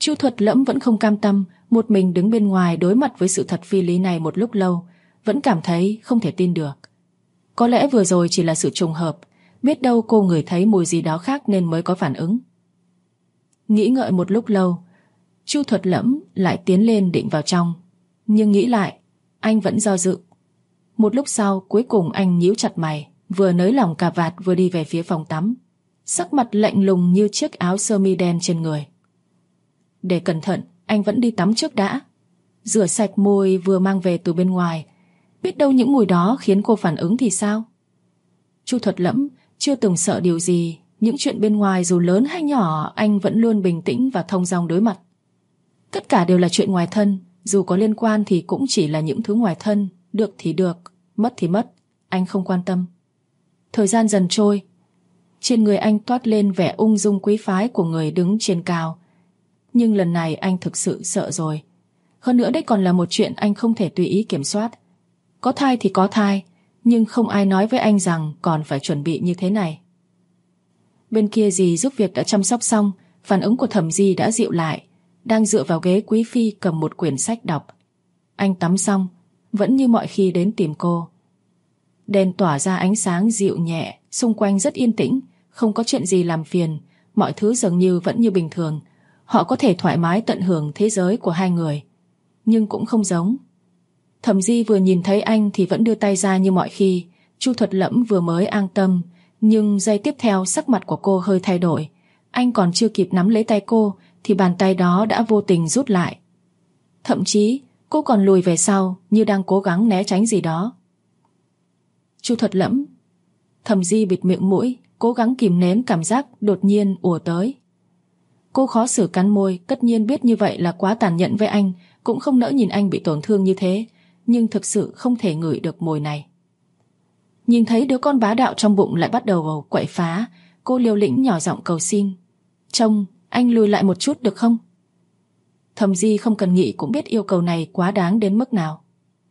Chu Thuật Lẫm vẫn không cam tâm, một mình đứng bên ngoài đối mặt với sự thật phi lý này một lúc lâu, vẫn cảm thấy không thể tin được. Có lẽ vừa rồi chỉ là sự trùng hợp, biết đâu cô ngửi thấy mùi gì đó khác nên mới có phản ứng. Nghĩ ngợi một lúc lâu, Chu Thuật Lẫm lại tiến lên định vào trong, nhưng nghĩ lại, anh vẫn do dự. Một lúc sau, cuối cùng anh nhíu chặt mày, vừa nới lỏng cà vạt vừa đi về phía phòng tắm, sắc mặt lạnh lùng như chiếc áo sơ mi đen trên người. Để cẩn thận, anh vẫn đi tắm trước đã. Rửa sạch mùi vừa mang về từ bên ngoài, biết đâu những mùi đó khiến cô phản ứng thì sao? Chu Thuật Lẫm chưa từng sợ điều gì, những chuyện bên ngoài dù lớn hay nhỏ anh vẫn luôn bình tĩnh và thông dong đối mặt. Tất cả đều là chuyện ngoài thân, dù có liên quan thì cũng chỉ là những thứ ngoài thân, được thì được, mất thì mất, anh không quan tâm. Thời gian dần trôi, trên người anh toát lên vẻ ung dung quý phái của người đứng trên cao. Nhưng lần này anh thực sự sợ rồi. Hơn nữa đây còn là một chuyện anh không thể tùy ý kiểm soát. Có thai thì có thai, nhưng không ai nói với anh rằng còn phải chuẩn bị như thế này. Bên kia dì giúp việc đã chăm sóc xong, phản ứng của Thẩm Di đã dịu lại, đang dựa vào ghế quý phi cầm một quyển sách đọc. Anh tắm xong, vẫn như mọi khi đến tìm cô. Đèn tỏa ra ánh sáng dịu nhẹ, xung quanh rất yên tĩnh, không có chuyện gì làm phiền, mọi thứ dường như vẫn như bình thường. Họ có thể thoải mái tận hưởng thế giới của hai người, nhưng cũng không giống. Thẩm Di vừa nhìn thấy anh thì vẫn đưa tay ra như mọi khi. Chu Thuật Lẫm vừa mới an tâm, nhưng giây tiếp theo sắc mặt của cô hơi thay đổi. Anh còn chưa kịp nắm lấy tay cô thì bàn tay đó đã vô tình rút lại. Thậm chí cô còn lùi về sau như đang cố gắng né tránh gì đó. Chu Thuật Lẫm. Thẩm Di bịt miệng mũi, cố gắng kìm nén cảm giác đột nhiên ùa tới. Cô khó xử cắn môi, tất nhiên biết như vậy là quá tàn nhẫn với anh, cũng không nỡ nhìn anh bị tổn thương như thế, nhưng thực sự không thể ngửi được mùi này. Nhìn thấy đứa con bá đạo trong bụng lại bắt đầu quậy phá, cô liều lĩnh nhỏ giọng cầu xin. Trông, anh lùi lại một chút được không? Thẩm Di không cần nghĩ cũng biết yêu cầu này quá đáng đến mức nào.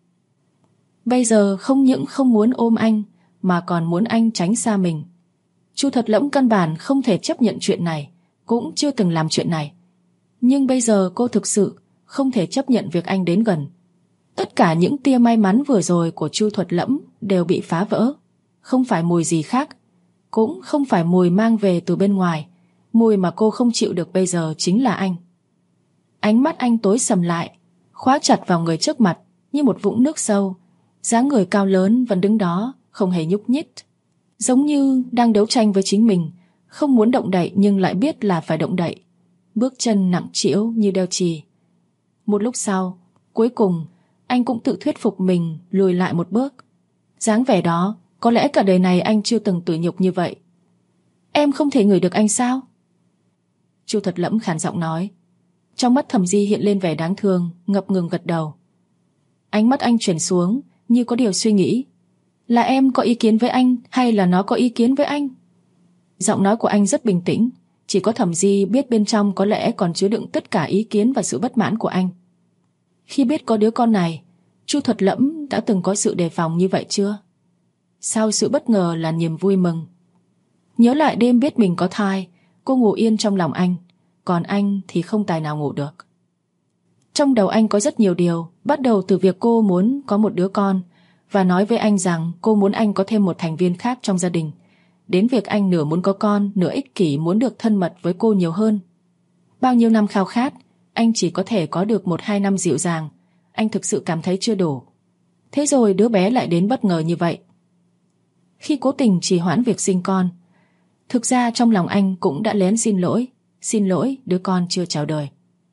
Bây giờ không những không muốn ôm anh, mà còn muốn anh tránh xa mình. Chu Thuật Lẫm căn bản không thể chấp nhận chuyện này, cũng chưa từng làm chuyện này. Nhưng bây giờ cô thực sự không thể chấp nhận việc anh đến gần. Tất cả những tia may mắn vừa rồi của Chu Thuật Lẫm đều bị phá vỡ. Không phải mùi gì khác, cũng không phải mùi mang về từ bên ngoài. Mùi mà cô không chịu được bây giờ chính là anh. Ánh mắt anh tối sầm lại, khóa chặt vào người trước mặt như một vũng nước sâu. Dáng người cao lớn vẫn đứng đó, không hề nhúc nhích, giống như đang đấu tranh với chính mình, không muốn động đậy nhưng lại biết là phải động đậy. Bước chân nặng trĩu như đeo chì. Một lúc sau, cuối cùng anh cũng tự thuyết phục mình lùi lại một bước. Dáng vẻ đó, có lẽ cả đời này anh chưa từng tủi nhục như vậy. Em không thể ngửi được anh sao? Chu Thuật Lẫm khàn giọng nói. Trong mắt Thẩm Di hiện lên vẻ đáng thương, ngập ngừng gật đầu. Ánh mắt anh chuyển xuống như có điều suy nghĩ. Là em có ý kiến với anh hay là nó có ý kiến với anh? Giọng nói của anh rất bình tĩnh, chỉ có Thẩm Di biết bên trong có lẽ còn chứa đựng tất cả ý kiến và sự bất mãn của anh. Khi biết có đứa con này, Chu Thuật Lẫm đã từng có sự đề phòng như vậy chưa? Sau sự bất ngờ là niềm vui mừng. Nhớ lại đêm biết mình có thai, cô ngủ yên trong lòng anh, còn anh thì không tài nào ngủ được. Trong đầu anh có rất nhiều điều, bắt đầu từ việc cô muốn có một đứa con và nói với anh rằng cô muốn anh có thêm một thành viên khác trong gia đình, đến việc anh nửa muốn có con, nửa ích kỷ muốn được thân mật với cô nhiều hơn. Bao nhiêu năm khao khát, anh chỉ có thể có được 1-2 năm dịu dàng. Anh thực sự cảm thấy chưa đủ. Thế rồi đứa bé lại đến bất ngờ như vậy. Khi cố tình trì hoãn việc sinh con, thực ra trong lòng anh cũng đã lén xin lỗi đứa con chưa chào đời.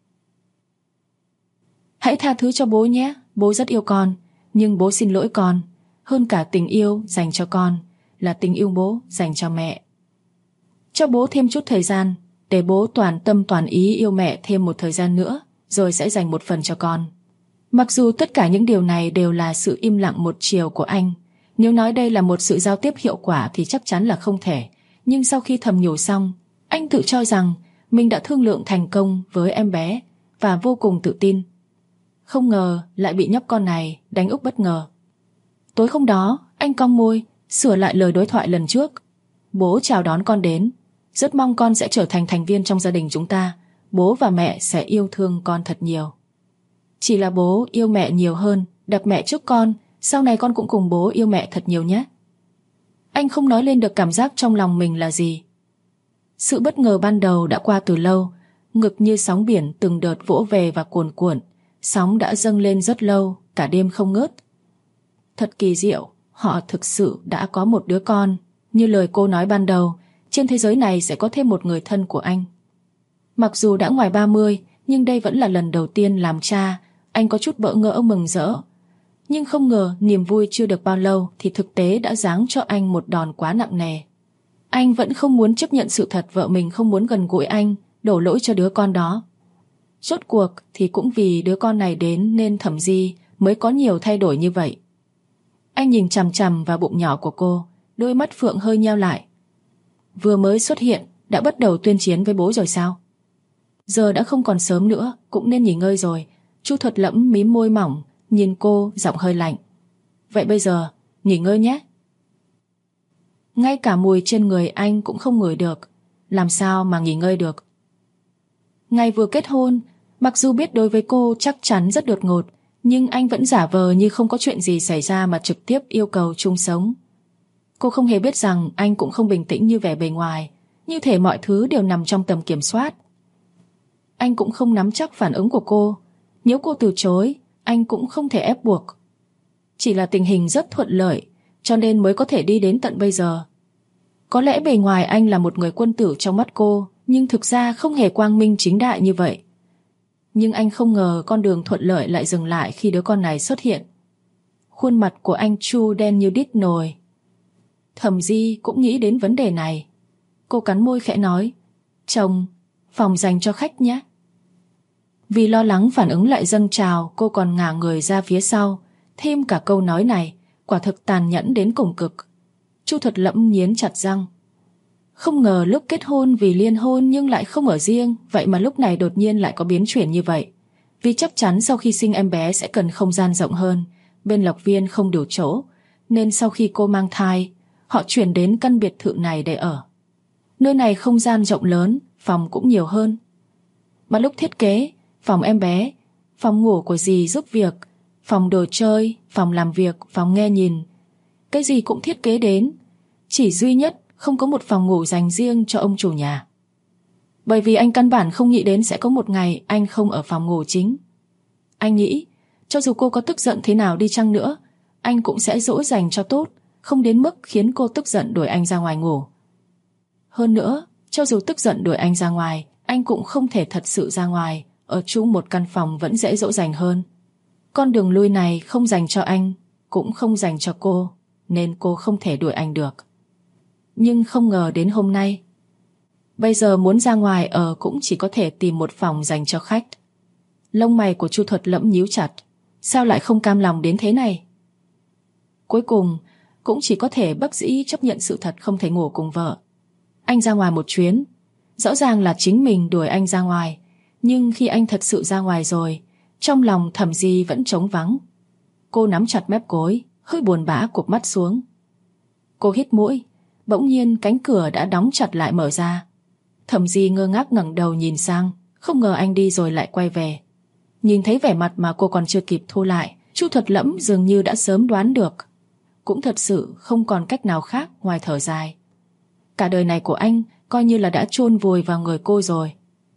Hãy tha thứ cho bố nhé, bố rất yêu con, nhưng bố xin lỗi con. Hơn cả tình yêu dành cho con là tình yêu bố dành cho mẹ. Cho bố thêm chút thời gian, để bố toàn tâm toàn ý yêu mẹ thêm một thời gian nữa, rồi sẽ dành một phần cho con. Mặc dù tất cả những điều này đều là sự im lặng một chiều của anh, nếu nói đây là một sự giao tiếp hiệu quả thì chắc chắn là không thể. Nhưng sau khi thầm nhủ xong, anh tự cho rằng mình đã thương lượng thành công với em bé và vô cùng tự tin. Không ngờ lại bị nhóc con này đánh úp bất ngờ. Tối hôm đó, anh cong môi, sửa lại lời đối thoại lần trước. Bố chào đón con đến, rất mong con sẽ trở thành thành viên trong gia đình chúng ta. bố và mẹ sẽ yêu thương con thật nhiều. Chỉ là bố yêu mẹ nhiều hơn, đập mẹ trước con, sau này con cũng cùng bố yêu mẹ thật nhiều nhé. Anh không nói lên được cảm giác trong lòng mình là gì. Sự bất ngờ ban đầu đã qua từ lâu, ngực như sóng biển từng đợt vỗ về và cuồn cuộn, sóng đã dâng lên rất lâu, cả đêm không ngớt. Thật kỳ diệu, họ thực sự đã có một đứa con. Như lời cô nói ban đầu, trên thế giới này sẽ có thêm một người thân của anh. Mặc dù đã ngoài 30, nhưng đây vẫn là lần đầu tiên làm cha. Anh có chút bỡ ngỡ mừng rỡ. Nhưng không ngờ niềm vui chưa được bao lâu thì thực tế đã giáng cho anh một đòn quá nặng nề. Anh vẫn không muốn chấp nhận sự thật vợ mình không muốn gần gũi anh, đổ lỗi cho đứa con đó. Rốt cuộc thì cũng vì đứa con này đến nên Thẩm Di mới có nhiều thay đổi như vậy. Anh nhìn chằm chằm vào bụng nhỏ của cô, đôi mắt phượng hơi nheo lại. Vừa mới xuất hiện đã bắt đầu tuyên chiến với bố rồi sao? Giờ đã không còn sớm nữa, cũng nên nghỉ ngơi rồi. Chu Thuật Lẫm mím môi mỏng, nhìn cô giọng hơi lạnh. Vậy bây giờ nghỉ ngơi nhé. Ngay cả mùi trên người anh cũng không ngửi được, làm sao mà nghỉ ngơi được. Ngày vừa kết hôn, mặc dù biết đối với cô chắc chắn rất đột ngột, nhưng anh vẫn giả vờ như không có chuyện gì xảy ra mà trực tiếp yêu cầu chung sống. Cô không hề biết rằng anh cũng không bình tĩnh như vẻ bề ngoài, như thể mọi thứ đều nằm trong tầm kiểm soát. Anh cũng không nắm chắc phản ứng của cô. Nếu cô từ chối, anh cũng không thể ép buộc. Chỉ là tình hình rất thuận lợi, cho nên mới có thể đi đến tận bây giờ. Có lẽ bề ngoài anh là một người quân tử trong mắt cô, nhưng thực ra không hề quang minh chính đại như vậy. Nhưng anh không ngờ con đường thuận lợi lại dừng lại khi đứa con này xuất hiện. Khuôn mặt của anh Chu đen như đít nồi. Thẩm Di cũng nghĩ đến vấn đề này. Cô cắn môi khẽ nói, chồng, phòng dành cho khách nhé. Vì lo lắng phản ứng lại dâng trào, cô còn ngả người ra phía sau. Thêm cả câu nói này, quả thực tàn nhẫn đến cùng cực. Chu Thuật Lẫm nghiến chặt răng. Không ngờ lúc kết hôn vì liên hôn nhưng lại không ở riêng, vậy mà lúc này đột nhiên lại có biến chuyển như vậy. Vì chắc chắn sau khi sinh em bé sẽ cần không gian rộng hơn, bên Lộc Viên không đủ chỗ, nên sau khi cô mang thai, họ chuyển đến căn biệt thự này để ở. Nơi này không gian rộng lớn, phòng cũng nhiều hơn. Mà lúc thiết kế, phòng em bé, phòng ngủ của dì giúp việc, phòng đồ chơi, phòng làm việc, phòng nghe nhìn, cái gì cũng thiết kế đến. Chỉ duy nhất không có một phòng ngủ dành riêng cho ông chủ nhà. Bởi vì anh căn bản không nghĩ đến sẽ có một ngày anh không ở phòng ngủ chính. Anh nghĩ, cho dù cô có tức giận thế nào đi chăng nữa, anh cũng sẽ dỗ dành cho tốt, không đến mức khiến cô tức giận đuổi anh ra ngoài ngủ. Hơn nữa, cho dù tức giận đuổi anh ra ngoài, anh cũng không thể thật sự ra ngoài, ở chung một căn phòng vẫn dễ dỗ dành hơn. Con đường lui này không dành cho anh, cũng không dành cho cô, nên cô không thể đuổi anh được. Nhưng không ngờ đến hôm nay, bây giờ muốn ra ngoài ở cũng chỉ có thể tìm một phòng dành cho khách. Lông mày của Chu Thuật Lẫm nhíu chặt. Sao lại không cam lòng đến thế này? Cuối cùng cũng chỉ có thể bất dĩ chấp nhận sự thật không thể ngủ cùng vợ. Anh ra ngoài một chuyến, rõ ràng là chính mình đuổi anh ra ngoài, nhưng khi anh thật sự ra ngoài rồi, trong lòng Thẩm Di vẫn trống vắng. Cô nắm chặt mép gối, hơi buồn bã cụp mắt xuống. Cô hít mũi, bỗng nhiên cánh cửa đã đóng chặt lại mở ra. Thẩm Di ngơ ngác ngẩng đầu nhìn sang, không ngờ anh đi rồi lại quay về. Nhìn thấy vẻ mặt mà cô còn chưa kịp thu lại, Chu Thuật Lẫm dường như đã sớm đoán được. Cũng thật sự không còn cách nào khác ngoài thở dài. Cả đời này của anh coi như là đã chôn vùi vào người cô rồi.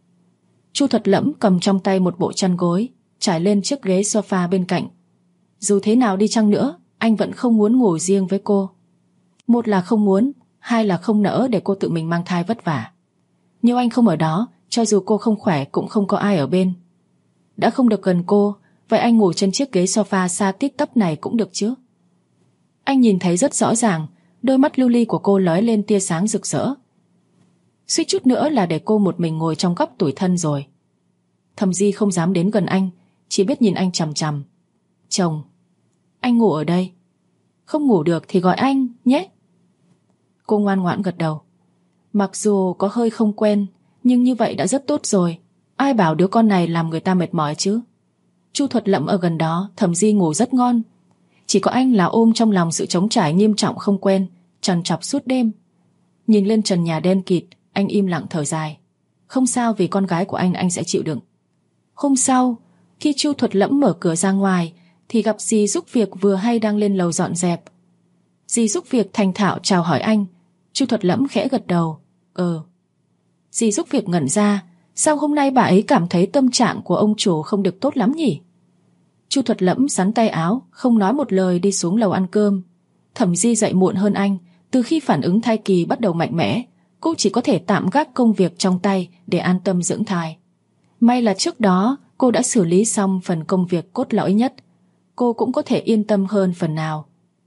Chu Thuật Lẫm cầm trong tay một bộ chăn gối, trải lên chiếc ghế sofa bên cạnh. Dù thế nào đi chăng nữa, anh vẫn không muốn ngủ riêng với cô. Một là không muốn, hai là không nỡ để cô tự mình mang thai vất vả. Nếu anh không ở đó, cho dù cô không khỏe cũng không có ai ở bên. Đã không được gần cô, vậy anh ngủ trên chiếc ghế sofa xa tít tắp này cũng được chứ. Anh nhìn thấy rất rõ ràng, đôi mắt lưu ly của cô lóe lên tia sáng rực rỡ. Suýt chút nữa là để cô một mình ngồi trong góc tủi thân rồi. Thẩm Di không dám đến gần anh, chỉ biết nhìn anh chằm chằm. Chồng, anh ngủ ở đây. Không ngủ được thì gọi anh nhé. Cô ngoan ngoãn gật đầu. Mặc dù có hơi không quen, nhưng như vậy đã rất tốt rồi. Ai bảo đứa con này làm người ta mệt mỏi chứ. Chu Thuật Lẫm ở gần đó, Thẩm Di ngủ rất ngon. Chỉ có anh là ôm trong lòng sự trống trải nghiêm trọng không quen, trằn trọc suốt đêm. Nhìn lên trần nhà đen kịt, anh im lặng thở dài. Không sao, vì con gái của anh sẽ chịu đựng. Hôm sau, khi Chu Thuật Lẫm mở cửa ra ngoài thì gặp dì giúp việc vừa hay đang lên lầu dọn dẹp. Dì giúp việc thành thạo chào hỏi anh. Chu Thuật Lẫm khẽ gật đầu. Dì giúp việc ngẩn ra, sao hôm nay bà ấy cảm thấy tâm trạng của ông chủ không được tốt lắm nhỉ? Chu Thuật Lẫm xắn tay áo, không nói một lời đi xuống lầu ăn cơm. Thẩm Di dậy muộn hơn anh. Từ khi phản ứng thai kỳ bắt đầu mạnh mẽ, cô chỉ có thể tạm gác công việc trong tay để an tâm dưỡng thai. May là trước đó cô đã xử lý xong phần công việc cốt lõi nhất. Cô cũng có thể yên tâm hơn phần nào.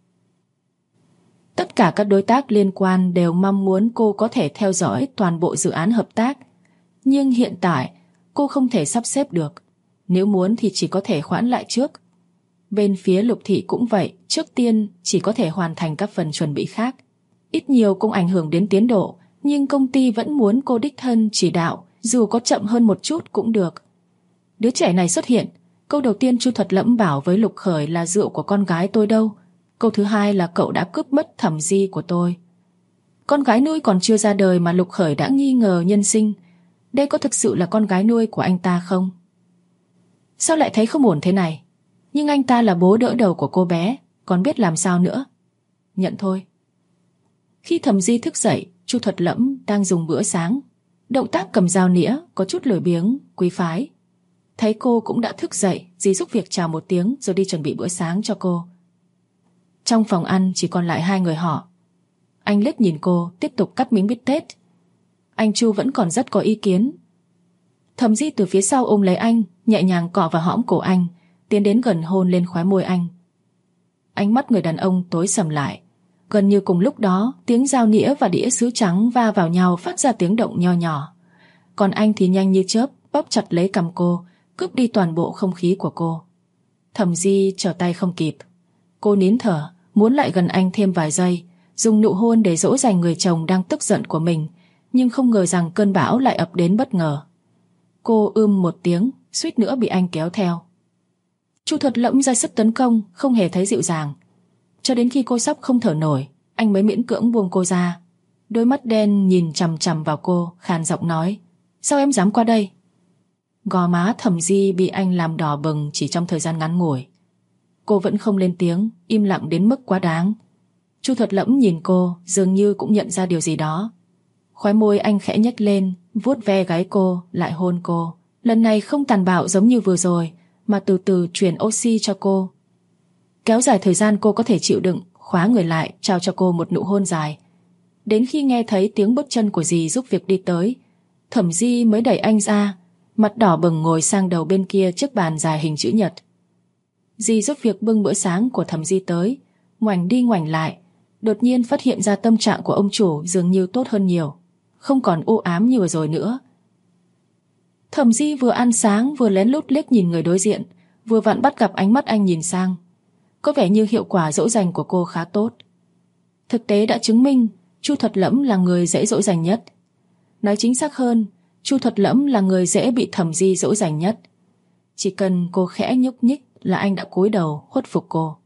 Tất cả các đối tác liên quan đều mong muốn cô có thể theo dõi toàn bộ dự án hợp tác. Nhưng hiện tại cô không thể sắp xếp được. Nếu muốn thì chỉ có thể hoãn lại trước. Bên phía Lục Thị cũng vậy, trước tiên chỉ có thể hoàn thành các phần chuẩn bị khác. Ít nhiều cũng ảnh hưởng đến tiến độ, nhưng công ty vẫn muốn cô đích thân chỉ đạo, dù có chậm hơn một chút cũng được. Đứa trẻ này xuất hiện, câu đầu tiên Chu Thuật Lẫm bảo với Lục Khởi là rượu của con gái tôi đâu. Câu thứ hai là cậu đã cướp mất Thẩm Di của tôi. Con gái nuôi còn chưa ra đời mà Lục Khởi đã nghi ngờ nhân sinh. Đây có thực sự là con gái nuôi của anh ta không? Sao lại thấy không ổn thế này? Nhưng anh ta là bố đỡ đầu của cô bé, còn biết làm sao nữa. Nhận thôi. Khi Thẩm Di thức dậy, Chu Thuật Lẫm đang dùng bữa sáng. Động tác cầm dao nĩa có chút lười biếng, quý phái. Thấy cô cũng đã thức dậy, dì giúp việc chào một tiếng rồi đi chuẩn bị bữa sáng cho cô. Trong phòng ăn chỉ còn lại hai người họ. Anh liếc nhìn cô, tiếp tục cắt miếng bít tết. Anh Chu vẫn còn rất có ý kiến. Thẩm Di từ phía sau ôm lấy anh, nhẹ nhàng cọ vào hõm cổ anh, tiến đến gần hôn lên khóe môi anh. Ánh mắt người đàn ông tối sầm lại. Gần như cùng lúc đó, tiếng dao nĩa và đĩa sứ trắng va vào nhau phát ra tiếng động nho nhỏ. Còn anh thì nhanh như chớp bóp chặt lấy cằm cô, cướp đi toàn bộ không khí của cô. Thẩm Di trở tay không kịp. Cô nín thở, muốn lại gần anh thêm vài giây, dùng nụ hôn để dỗ dành người chồng đang tức giận của mình, nhưng không ngờ rằng cơn bão lại ập đến bất ngờ. Cô một tiếng, suýt nữa bị anh kéo theo. Chu Thuật Lẫm ra sức tấn công, không hề thấy dịu dàng. Cho đến khi cô sắp không thở nổi, anh mới miễn cưỡng buông cô ra. Đôi mắt đen nhìn chằm chằm vào cô, khàn giọng nói: sao em dám qua đây? Gò má Thẩm Di bị anh làm đỏ bừng chỉ trong thời gian ngắn ngủi. Cô vẫn không lên tiếng, im lặng đến mức quá đáng. Chu Thuật Lẫm nhìn cô, dường như cũng nhận ra điều gì đó. Khóe môi anh khẽ nhếch lên, vuốt ve gáy cô, lại hôn cô. Lần này không tàn bạo giống như vừa rồi, mà từ từ truyền oxy cho cô. Kéo dài thời gian cô có thể chịu đựng, khóa người lại, trao cho cô một nụ hôn dài. Đến khi nghe thấy tiếng bước chân của dì giúp việc đi tới, Thẩm Di mới đẩy anh ra, mặt đỏ bừng ngồi sang đầu bên kia chiếc bàn dài hình chữ nhật. Dì giúp việc bưng bữa sáng của Thẩm Di tới, ngoảnh đi ngoảnh lại, đột nhiên phát hiện ra tâm trạng của ông chủ dường như tốt hơn nhiều, không còn u ám như vừa rồi nữa. Thẩm Di vừa ăn sáng vừa lén lút liếc nhìn người đối diện, vừa vặn bắt gặp ánh mắt anh nhìn sang. Có vẻ như hiệu quả dỗ dành của cô khá tốt. Thực tế đã chứng minh Chu Thuật Lẫm là người dễ dỗ dành nhất. Nói chính xác hơn, Chu Thuật Lẫm là người dễ bị Thẩm Di dỗ dành nhất. Chỉ cần cô khẽ nhúc nhích là anh đã cúi đầu khuất phục cô.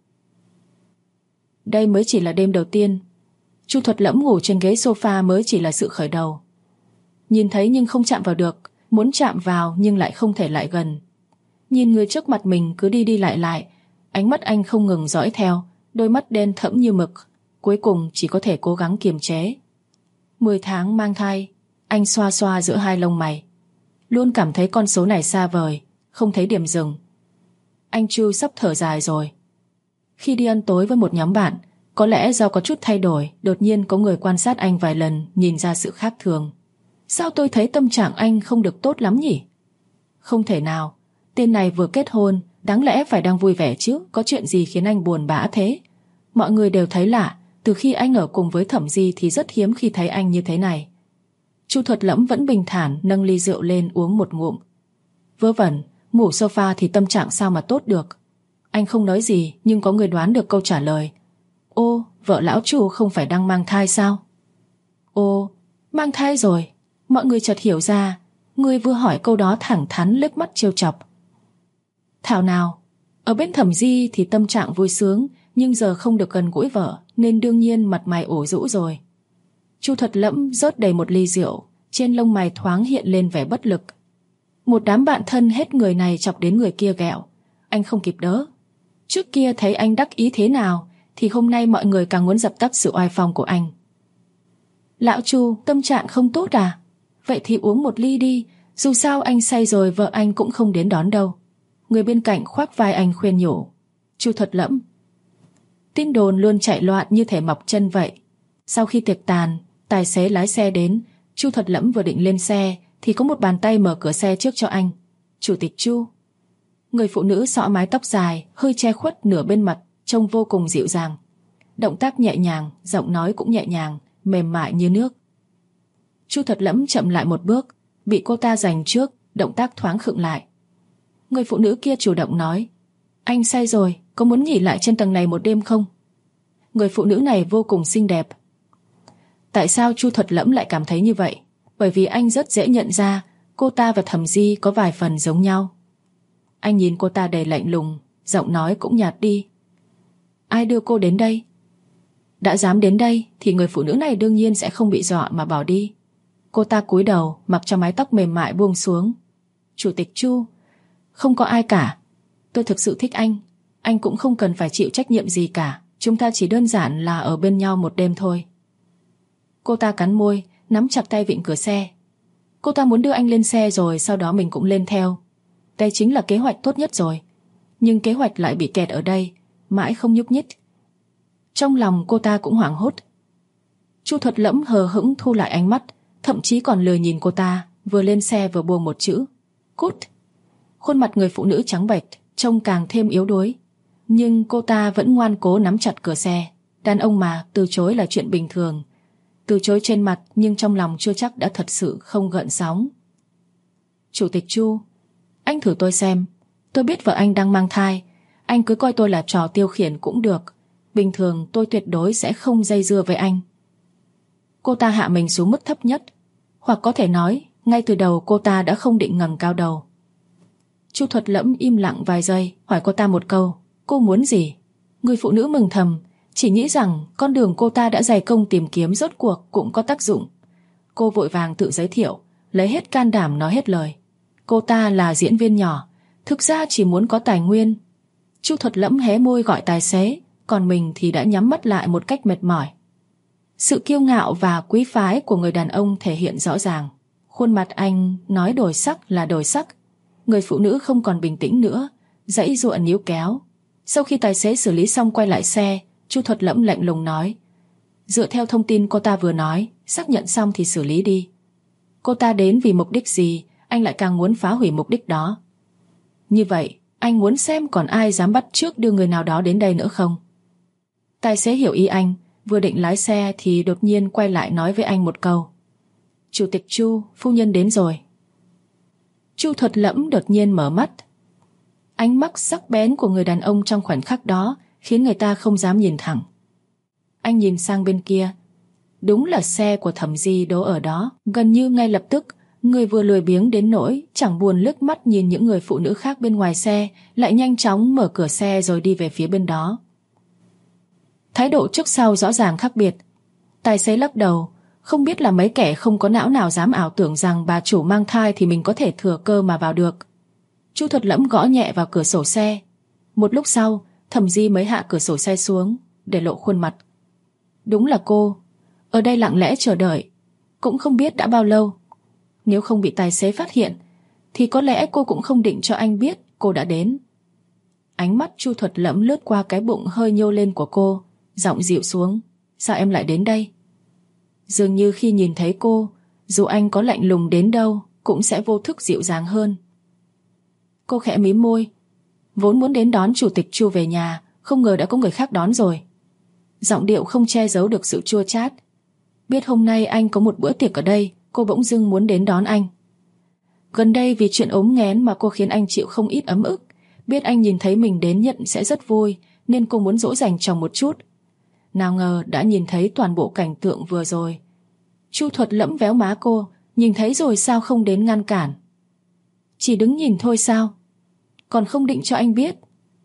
Đây mới chỉ là đêm đầu tiên. Chu Thuật Lẫm ngủ trên ghế sofa mới chỉ là sự khởi đầu. Nhìn thấy nhưng không chạm vào được, muốn chạm vào nhưng lại không thể lại gần. Nhìn người trước mặt mình cứ đi đi lại lại, ánh mắt anh không ngừng dõi theo, đôi mắt đen thẫm như mực. Cuối cùng chỉ có thể cố gắng kiềm chế. 10 tháng mang thai, anh xoa xoa giữa hai lông mày. Luôn cảm thấy con số này xa vời, không thấy điểm dừng. Anh Chu sắp thở dài rồi. Khi đi ăn tối với một nhóm bạn, có lẽ do có chút thay đổi, đột nhiên có người quan sát anh vài lần, nhìn ra sự khác thường. Sao tôi thấy tâm trạng anh không được tốt lắm nhỉ? Không thể nào, tên này vừa kết hôn, đáng lẽ phải đang vui vẻ chứ, có chuyện gì khiến anh buồn bã thế? Mọi người đều thấy lạ, từ khi anh ở cùng với Thẩm Di thì rất hiếm khi thấy anh như thế này. Chu Thuật Lẫm vẫn bình thản nâng ly rượu lên uống một ngụm. Vớ vẩn, ngủ sofa thì tâm trạng sao mà tốt được. Anh không nói gì, nhưng có người đoán được câu trả lời. Ô, vợ lão Chu không phải đang mang thai sao? Ô, mang thai rồi. Mọi người chợt hiểu ra, người vừa hỏi câu đó thẳng thắn liếc mắt trêu chọc. Thảo nào, ở bên Thẩm Di thì tâm trạng vui sướng, nhưng giờ không được gần gũi vợ nên đương nhiên mặt mày ủ rũ rồi. Chu Thuật Lẫm rót đầy một ly rượu, trên lông mày thoáng hiện lên vẻ bất lực. Một đám bạn thân hết người này chọc đến người kia ghẹo, anh không kịp đỡ. Trước kia thấy anh đắc ý thế nào thì hôm nay mọi người càng muốn dập tắt sự oai phong của anh. Lão Chu, tâm trạng không tốt à? Vậy thì uống một ly đi, dù sao anh say rồi vợ anh cũng không đến đón đâu. Người bên cạnh khoác vai anh khuyên nhủ. Chu Thuật Lẫm. Tin đồn luôn chạy loạn như thể mọc chân vậy. Sau khi tiệc tàn, tài xế lái xe đến. Chu Thuật Lẫm vừa định lên xe thì có một bàn tay mở cửa xe trước cho anh. Chủ tịch Chu. Người phụ nữ xõa mái tóc dài, hơi che khuất nửa bên mặt, trông vô cùng dịu dàng. Động tác nhẹ nhàng, giọng nói cũng nhẹ nhàng, mềm mại như nước. Chu Thuật Lẫm chậm lại một bước, bị cô ta giành trước, động tác thoáng khựng lại. Người phụ nữ kia chủ động nói, anh say rồi, có muốn nghỉ lại trên tầng này một đêm không? Người phụ nữ này vô cùng xinh đẹp. Tại sao Chu Thuật Lẫm lại cảm thấy như vậy? Bởi vì anh rất dễ nhận ra cô ta và Thẩm Di có vài phần giống nhau. Anh nhìn cô ta đầy lạnh lùng, giọng nói cũng nhạt đi. Ai đưa cô đến đây? Đã dám đến đây thì người phụ nữ này đương nhiên sẽ không bị dọa mà bỏ đi. Cô ta cúi đầu, mặc cho mái tóc mềm mại buông xuống. Chủ tịch Chu, không có ai cả. Tôi thực sự thích anh cũng không cần phải chịu trách nhiệm gì cả. Chúng ta chỉ đơn giản là ở bên nhau một đêm thôi. Cô ta cắn môi, nắm chặt tay vịn cửa xe. Cô ta muốn đưa anh lên xe rồi sau đó mình cũng lên theo. Đây chính là kế hoạch tốt nhất rồi. Nhưng kế hoạch lại bị kẹt ở đây, mãi không nhúc nhích. Trong lòng cô ta cũng hoảng hốt. Chu Thuật Lẫm hờ hững thu lại ánh mắt, thậm chí còn lười nhìn cô ta, vừa lên xe vừa buông một chữ: cút. Khuôn mặt người phụ nữ trắng bệch, trông càng thêm yếu đuối. Nhưng cô ta vẫn ngoan cố nắm chặt cửa xe. Đàn ông mà, từ chối là chuyện bình thường. Từ chối trên mặt nhưng trong lòng chưa chắc đã thật sự không gợn sóng. Chủ tịch Chu, anh thử tôi xem. Tôi biết vợ anh đang mang thai. Anh cứ coi tôi là trò tiêu khiển cũng được. Bình thường tôi tuyệt đối sẽ không dây dưa với anh. Cô ta hạ mình xuống mức thấp nhất. Hoặc có thể nói, ngay từ đầu cô ta đã không định ngẩng cao đầu. Chu Thuật Lẫm im lặng vài giây, hỏi cô ta một câu: cô muốn gì? Người phụ nữ mừng thầm, chỉ nghĩ rằng con đường cô ta đã dày công tìm kiếm rốt cuộc cũng có tác dụng. Cô vội vàng tự giới thiệu, lấy hết can đảm nói hết lời. Cô ta là diễn viên nhỏ, thực ra chỉ muốn có tài nguyên. Chu Thuật Lẫm hé môi gọi tài xế, còn mình thì đã nhắm mắt lại một cách mệt mỏi. Sự kiêu ngạo và quý phái của người đàn ông thể hiện rõ ràng. Khuôn mặt anh nói đổi sắc là đổi sắc. Người phụ nữ không còn bình tĩnh nữa, giãy giụa níu kéo. Sau khi tài xế xử lý xong quay lại xe, Chu Thuật Lẫm lạnh lùng nói: dựa theo thông tin cô ta vừa nói, xác nhận xong thì xử lý đi. Cô ta đến vì mục đích gì, anh lại càng muốn phá hủy mục đích đó. Như vậy, anh muốn xem còn ai dám bắt chước đưa người nào đó đến đây nữa không? Tài xế hiểu ý anh, vừa định lái xe thì đột nhiên quay lại nói với anh một câu: Chủ tịch Chu, phu nhân đến rồi. Chu Thuật Lẫm đột nhiên mở mắt. Ánh mắt sắc bén của người đàn ông trong khoảnh khắc đó khiến người ta không dám nhìn thẳng. Anh nhìn sang bên kia. Đúng là xe của Thẩm Di đỗ ở đó. Gần như ngay lập tức, người vừa lười biếng đến nỗi chẳng buồn liếc mắt nhìn những người phụ nữ khác bên ngoài xe, lại nhanh chóng mở cửa xe rồi đi về phía bên đó. Thái độ trước sau rõ ràng khác biệt. Tài xế lắc đầu, không biết là mấy kẻ không có não nào dám ảo tưởng rằng bà chủ mang thai thì mình có thể thừa cơ mà vào được. Chu Thuật Lẫm gõ nhẹ vào cửa sổ xe. Một lúc sau, Thẩm Di mới hạ cửa sổ xe xuống, để lộ khuôn mặt. Đúng là cô, ở đây lặng lẽ chờ đợi, cũng không biết đã bao lâu. Nếu không bị tài xế phát hiện, thì có lẽ cô cũng không định cho anh biết cô đã đến. Ánh mắt Chu Thuật Lẫm lướt qua cái bụng hơi nhô lên của cô, giọng dịu xuống. Sao em lại đến đây? Dường như khi nhìn thấy cô, dù anh có lạnh lùng đến đâu cũng sẽ vô thức dịu dàng hơn. Cô khẽ mím môi. Vốn muốn đến đón Chủ tịch Chu về nhà, không ngờ đã có người khác đón rồi. Giọng điệu không che giấu được sự chua chát. Biết hôm nay anh có một bữa tiệc ở đây, cô bỗng dưng muốn đến đón anh. Gần đây vì chuyện ốm nghén mà cô khiến anh chịu không ít ấm ức. Biết anh nhìn thấy mình đến nhận sẽ rất vui, nên cô muốn dỗ dành chồng một chút. Nào ngờ đã nhìn thấy toàn bộ cảnh tượng vừa rồi. Chu Thuật Lẫm véo má cô, nhìn thấy rồi sao không đến ngăn cản? Chỉ đứng nhìn thôi sao? Còn không định cho anh biết?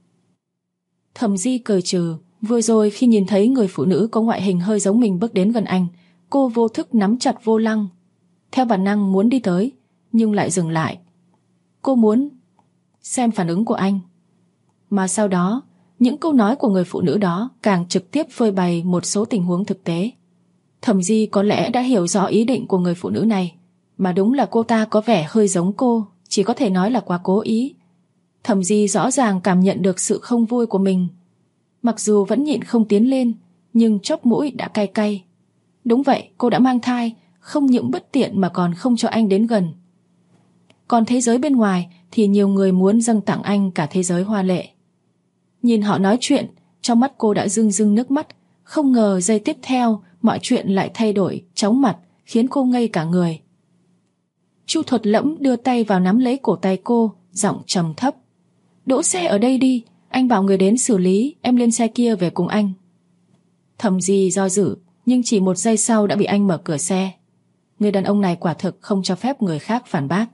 Thẩm Di cười trừ. Vừa rồi khi nhìn thấy người phụ nữ có ngoại hình hơi giống mình bước đến gần anh, cô vô thức nắm chặt vô lăng. theo bản năng muốn đi tới, nhưng lại dừng lại. Cô muốn xem phản ứng của anh. Mà sau đó, những câu nói của người phụ nữ đó càng trực tiếp phơi bày một số tình huống thực tế. Thẩm Di có lẽ đã hiểu rõ ý định của người phụ nữ này, mà đúng là cô ta có vẻ hơi giống cô, chỉ có thể nói là quá cố ý. Thẩm Di rõ ràng cảm nhận được sự không vui của mình. Mặc dù vẫn nhịn không tiến lên, nhưng chóp mũi đã cay cay. Đúng vậy, cô đã mang thai, không những bất tiện mà còn không cho anh đến gần. Còn thế giới bên ngoài thì nhiều người muốn dâng tặng anh cả thế giới hoa lệ. Nhìn họ nói chuyện, trong mắt cô đã rưng rưng nước mắt. Không ngờ giây tiếp theo mọi chuyện lại thay đổi, chóng mặt, khiến cô ngây cả người. Chu Thuật Lẫm đưa tay vào nắm lấy cổ tay cô, giọng trầm thấp. Đỗ xe ở đây đi, anh bảo người đến xử lý, em lên xe kia về cùng anh. Thẩm Di do dự, nhưng chỉ một giây sau đã bị anh mở cửa xe. Người đàn ông này quả thực không cho phép người khác phản bác.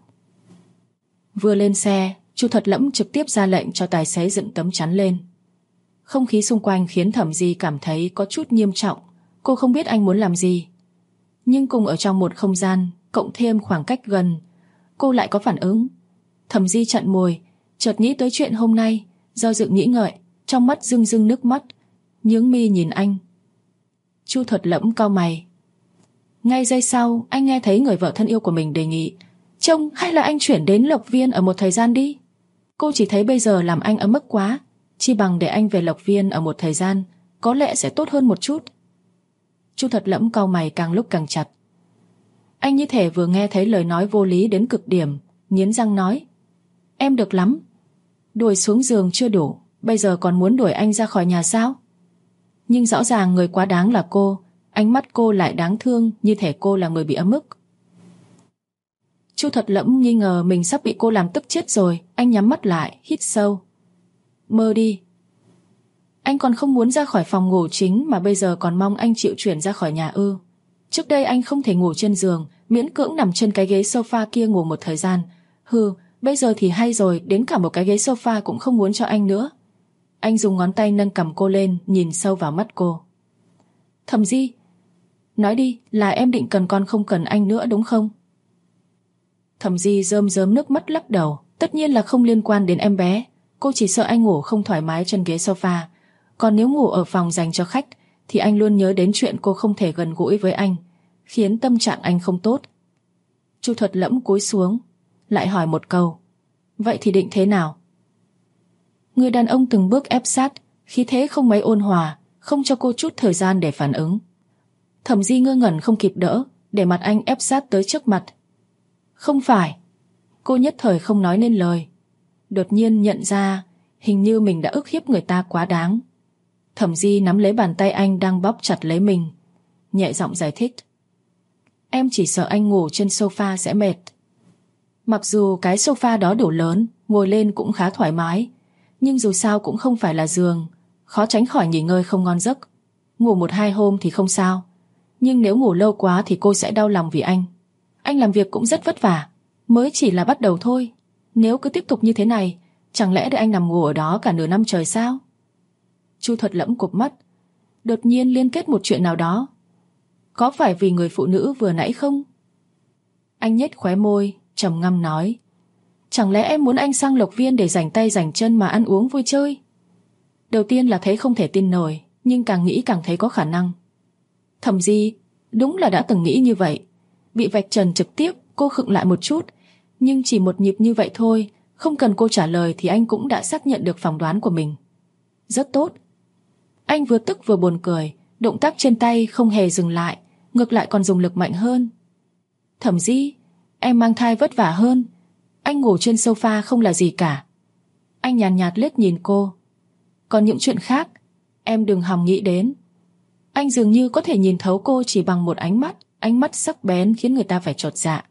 Vừa lên xe, Chu Thuật Lẫm trực tiếp ra lệnh cho tài xế dựng tấm chắn lên. Không khí xung quanh khiến Thẩm Di cảm thấy có chút nghiêm trọng. Cô không biết anh muốn làm gì, nhưng cùng ở trong một không gian, cộng thêm khoảng cách gần, cô lại có phản ứng. Thẩm Di chặn môi, chợt nghĩ tới chuyện hôm nay, do dự nghĩ ngợi, trong mắt rưng rưng nước mắt, nhướng mi nhìn anh. Chu Thuật Lẫm cau mày. Ngay giây sau, anh nghe thấy người vợ thân yêu của mình đề nghị, trông hay là anh chuyển đến Lộc Viên ở một thời gian đi. Cô chỉ thấy bây giờ làm anh ấm ức quá, chi bằng để anh về Lộc Viên ở một thời gian, có lẽ sẽ tốt hơn một chút. Chu Thuật Lẫm cau mày càng lúc càng chặt. Anh như thể vừa nghe thấy lời nói vô lý đến cực điểm, nghiến răng nói, em được lắm. Đuổi xuống giường chưa đủ, bây giờ còn muốn đuổi anh ra khỏi nhà sao? Nhưng rõ ràng người quá đáng là cô, ánh mắt cô lại đáng thương, như thể cô là người bị ấm ức. Chu Thuật Lẫm nghi ngờ mình sắp bị cô làm tức chết rồi. Anh nhắm mắt lại, hít sâu. Mơ đi. Anh còn không muốn ra khỏi phòng ngủ chính, mà bây giờ còn mong anh chịu chuyển ra khỏi nhà ư? Trước đây anh không thể ngủ trên giường, miễn cưỡng nằm trên cái ghế sofa kia ngủ một thời gian. Bây giờ thì hay rồi, đến cả một cái ghế sofa cũng không muốn cho anh nữa. Anh dùng ngón tay nâng cằm cô lên, nhìn sâu vào mắt cô. Thẩm Di, nói đi, là em định cần con không cần anh nữa đúng không? Thẩm Di rơm rớm nước mắt lắc đầu. Tất nhiên là không liên quan đến em bé. Cô chỉ sợ anh ngủ không thoải mái trên ghế sofa. Còn nếu ngủ ở phòng dành cho khách thì anh luôn nhớ đến chuyện cô không thể gần gũi với anh, khiến tâm trạng anh không tốt. Chu Thuật Lẫm cúi xuống, lại hỏi một câu. Vậy thì định thế nào? Người đàn ông từng bước ép sát, khí thế không mấy ôn hòa, không cho cô chút thời gian để phản ứng. Thẩm Di ngơ ngẩn không kịp đỡ, để mặt anh ép sát tới trước mặt. Không phải. Cô nhất thời không nói nên lời. Đột nhiên nhận ra hình như mình đã ức hiếp người ta quá đáng. Thẩm Di nắm lấy bàn tay anh đang bóp chặt lấy mình, nhẹ giọng giải thích. Em chỉ sợ anh ngủ trên sofa sẽ mệt. Mặc dù cái sofa đó đủ lớn, ngồi lên cũng khá thoải mái, nhưng dù sao cũng không phải là giường, khó tránh khỏi nghỉ ngơi không ngon giấc. Ngủ 1-2 hôm thì không sao, nhưng nếu ngủ lâu quá thì cô sẽ đau lòng vì anh. Anh làm việc cũng rất vất vả, mới chỉ là bắt đầu thôi. Nếu cứ tiếp tục như thế này, chẳng lẽ để anh nằm ngủ ở đó cả nửa năm trời sao? Chu Thuật Lẫm cụp mắt, đột nhiên liên kết một chuyện nào đó. Có phải vì người phụ nữ vừa nãy không? Anh nhếch khóe môi, trầm ngâm nói. Chẳng lẽ em muốn anh sang Lộc Viên để rảnh tay rảnh chân mà ăn uống vui chơi? Đầu tiên là thấy không thể tin nổi, nhưng càng nghĩ càng thấy có khả năng. Thẩm Di đúng là đã từng nghĩ như vậy. Bị vạch trần trực tiếp, cô khựng lại một chút, nhưng chỉ một nhịp như vậy thôi, không cần cô trả lời thì anh cũng đã xác nhận được phỏng đoán của mình. Rất tốt. Anh vừa tức vừa buồn cười, động tác trên tay không hề dừng lại, ngược lại còn dùng lực mạnh hơn. Thẩm Di, em mang thai vất vả hơn, anh ngủ trên sofa không là gì cả. Anh nhàn nhạt liếc nhìn cô. Còn những chuyện khác, em đừng hòng nghĩ đến. Anh dường như có thể nhìn thấu cô chỉ bằng một ánh mắt sắc bén khiến người ta phải chột dạ.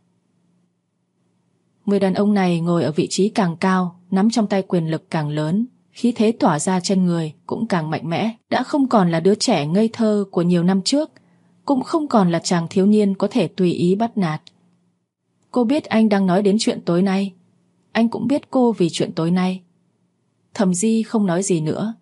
Người đàn ông này ngồi ở vị trí càng cao, nắm trong tay quyền lực càng lớn, khí thế tỏa ra trên người cũng càng mạnh mẽ. Đã không còn là đứa trẻ ngây thơ của nhiều năm trước, cũng không còn là chàng thiếu niên có thể tùy ý bắt nạt. Cô biết anh đang nói đến chuyện tối nay, anh cũng biết cô vì chuyện tối nay. Thẩm Di không nói gì nữa.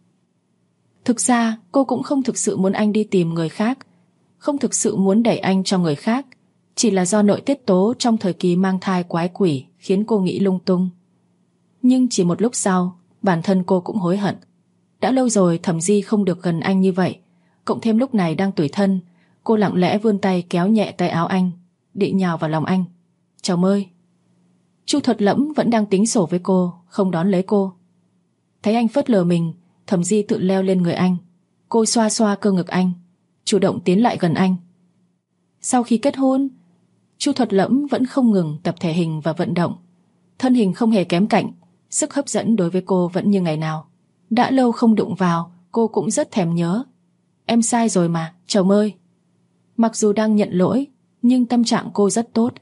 Thực ra cô cũng không thực sự muốn anh đi tìm người khác, không thực sự muốn đẩy anh cho người khác, Chỉ là do nội tiết tố trong thời kỳ mang thai quái quỷ khiến cô nghĩ lung tung. Nhưng chỉ một lúc sau, bản thân cô cũng hối hận. Đã lâu rồi Thẩm Di không được gần anh như vậy, cộng thêm lúc này đang tủi thân, cô lặng lẽ vươn tay kéo nhẹ tay áo anh, định nhào vào lòng anh. Chồng ơi! Chu Thuật Lẫm vẫn đang tính sổ với cô, không đón lấy cô. Thấy anh phớt lờ mình, Thẩm Di tự leo lên người anh. Cô xoa xoa cơ ngực anh, chủ động tiến lại gần anh. Sau khi kết hôn, Chu Thuật Lẫm vẫn không ngừng tập thể hình và vận động. Thân hình không hề kém cạnh, sức hấp dẫn đối với cô vẫn như ngày nào. Đã lâu không đụng vào, cô cũng rất thèm nhớ. Em sai rồi mà, chồng ơi! Mặc dù đang nhận lỗi, nhưng tâm trạng cô rất tốt.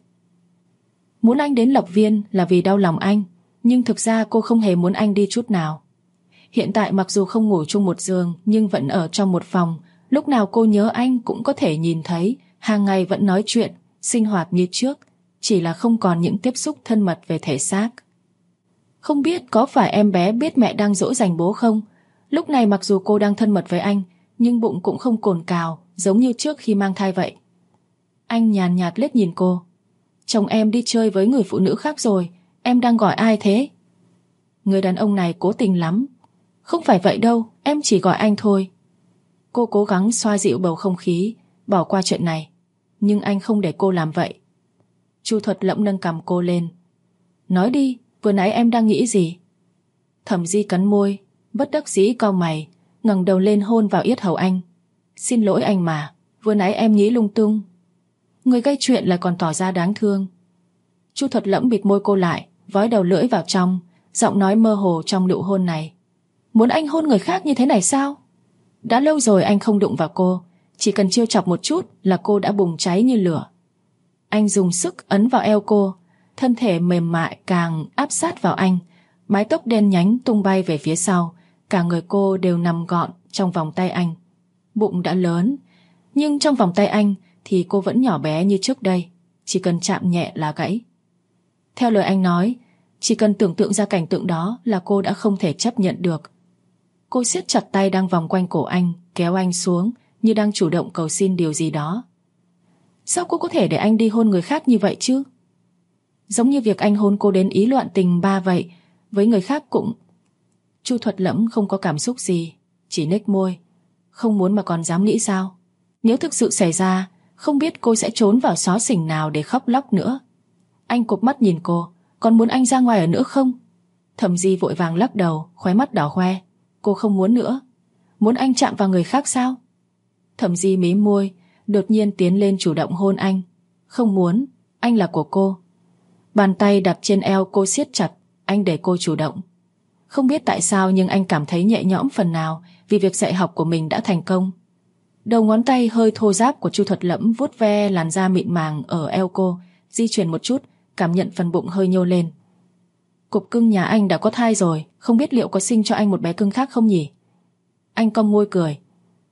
Muốn anh đến Lộc Viên là vì đau lòng anh, nhưng thực ra cô không hề muốn anh đi chút nào. Hiện tại mặc dù không ngủ chung một giường, nhưng vẫn ở trong một phòng. Lúc nào cô nhớ anh cũng có thể nhìn thấy, hàng ngày vẫn nói chuyện, sinh hoạt như trước, chỉ là không còn những tiếp xúc thân mật về thể xác. Không biết có phải em bé biết mẹ đang dỗ dành bố không? Lúc này mặc dù cô đang thân mật với anh, nhưng bụng cũng không cồn cào, giống như trước khi mang thai vậy. Anh nhàn nhạt liếc nhìn cô. Chồng em đi chơi với người phụ nữ khác rồi, em đang gọi ai thế? Người đàn ông này cố tình lắm. Không phải vậy đâu, em chỉ gọi anh thôi. Cô cố gắng xoa dịu bầu không khí, bỏ qua chuyện này. Nhưng anh không để cô làm vậy. Chu Thuật Lẫm nâng cằm cô lên. Nói đi, vừa nãy em đang nghĩ gì? Thẩm Di cắn môi, bất đắc dĩ cau mày, ngẩng đầu lên hôn vào yết hầu anh. Xin lỗi anh mà, vừa nãy em nghĩ lung tung. Người gây chuyện lại còn tỏ ra đáng thương. Chu Thuật Lẫm bịt môi cô lại, vói đầu lưỡi vào trong, giọng nói mơ hồ trong nụ hôn này. Muốn anh hôn người khác như thế này sao? Đã lâu rồi anh không đụng vào cô, chỉ cần trêu chọc một chút là cô đã bùng cháy như lửa. Anh dùng sức ấn vào eo cô, thân thể mềm mại càng áp sát vào anh, mái tóc đen nhánh tung bay về phía sau, cả người cô đều nằm gọn trong vòng tay anh. Bụng đã lớn, nhưng trong vòng tay anh thì cô vẫn nhỏ bé như trước đây, chỉ cần chạm nhẹ là gãy. Theo lời anh nói, chỉ cần tưởng tượng ra cảnh tượng đó là cô đã không thể chấp nhận được. Cô siết chặt tay đang vòng quanh cổ anh, kéo anh xuống như đang chủ động cầu xin điều gì đó. Sao cô có thể để anh đi hôn người khác như vậy chứ? Giống như việc anh hôn cô đến ý loạn tình ba vậy, với người khác cũng... Chu Thuật Lẫm không có cảm xúc gì, chỉ nhếch môi. Không muốn mà còn dám nghĩ sao? Nếu thực sự xảy ra, không biết cô sẽ trốn vào xó xỉnh nào để khóc lóc nữa. Anh cụp mắt nhìn cô. Còn muốn anh ra ngoài ở nữa không? Thẩm Di vội vàng lắc đầu, khóe mắt đỏ hoe. Cô không muốn nữa. Muốn anh chạm vào người khác sao? Thẩm Di mím môi, đột nhiên tiến lên chủ động hôn anh. Không muốn, anh là của cô. Bàn tay đặt trên eo cô siết chặt, anh để cô chủ động. Không biết tại sao nhưng anh cảm thấy nhẹ nhõm phần nào vì việc dạy học của mình đã thành công. Đầu ngón tay hơi thô ráp của Chu Thuật Lẫm vuốt ve làn da mịn màng ở eo cô, di chuyển một chút, cảm nhận phần bụng hơi nhô lên. Cục cưng nhà anh đã có thai rồi, không biết liệu có sinh cho anh một bé cưng khác không nhỉ? Anh cong môi cười.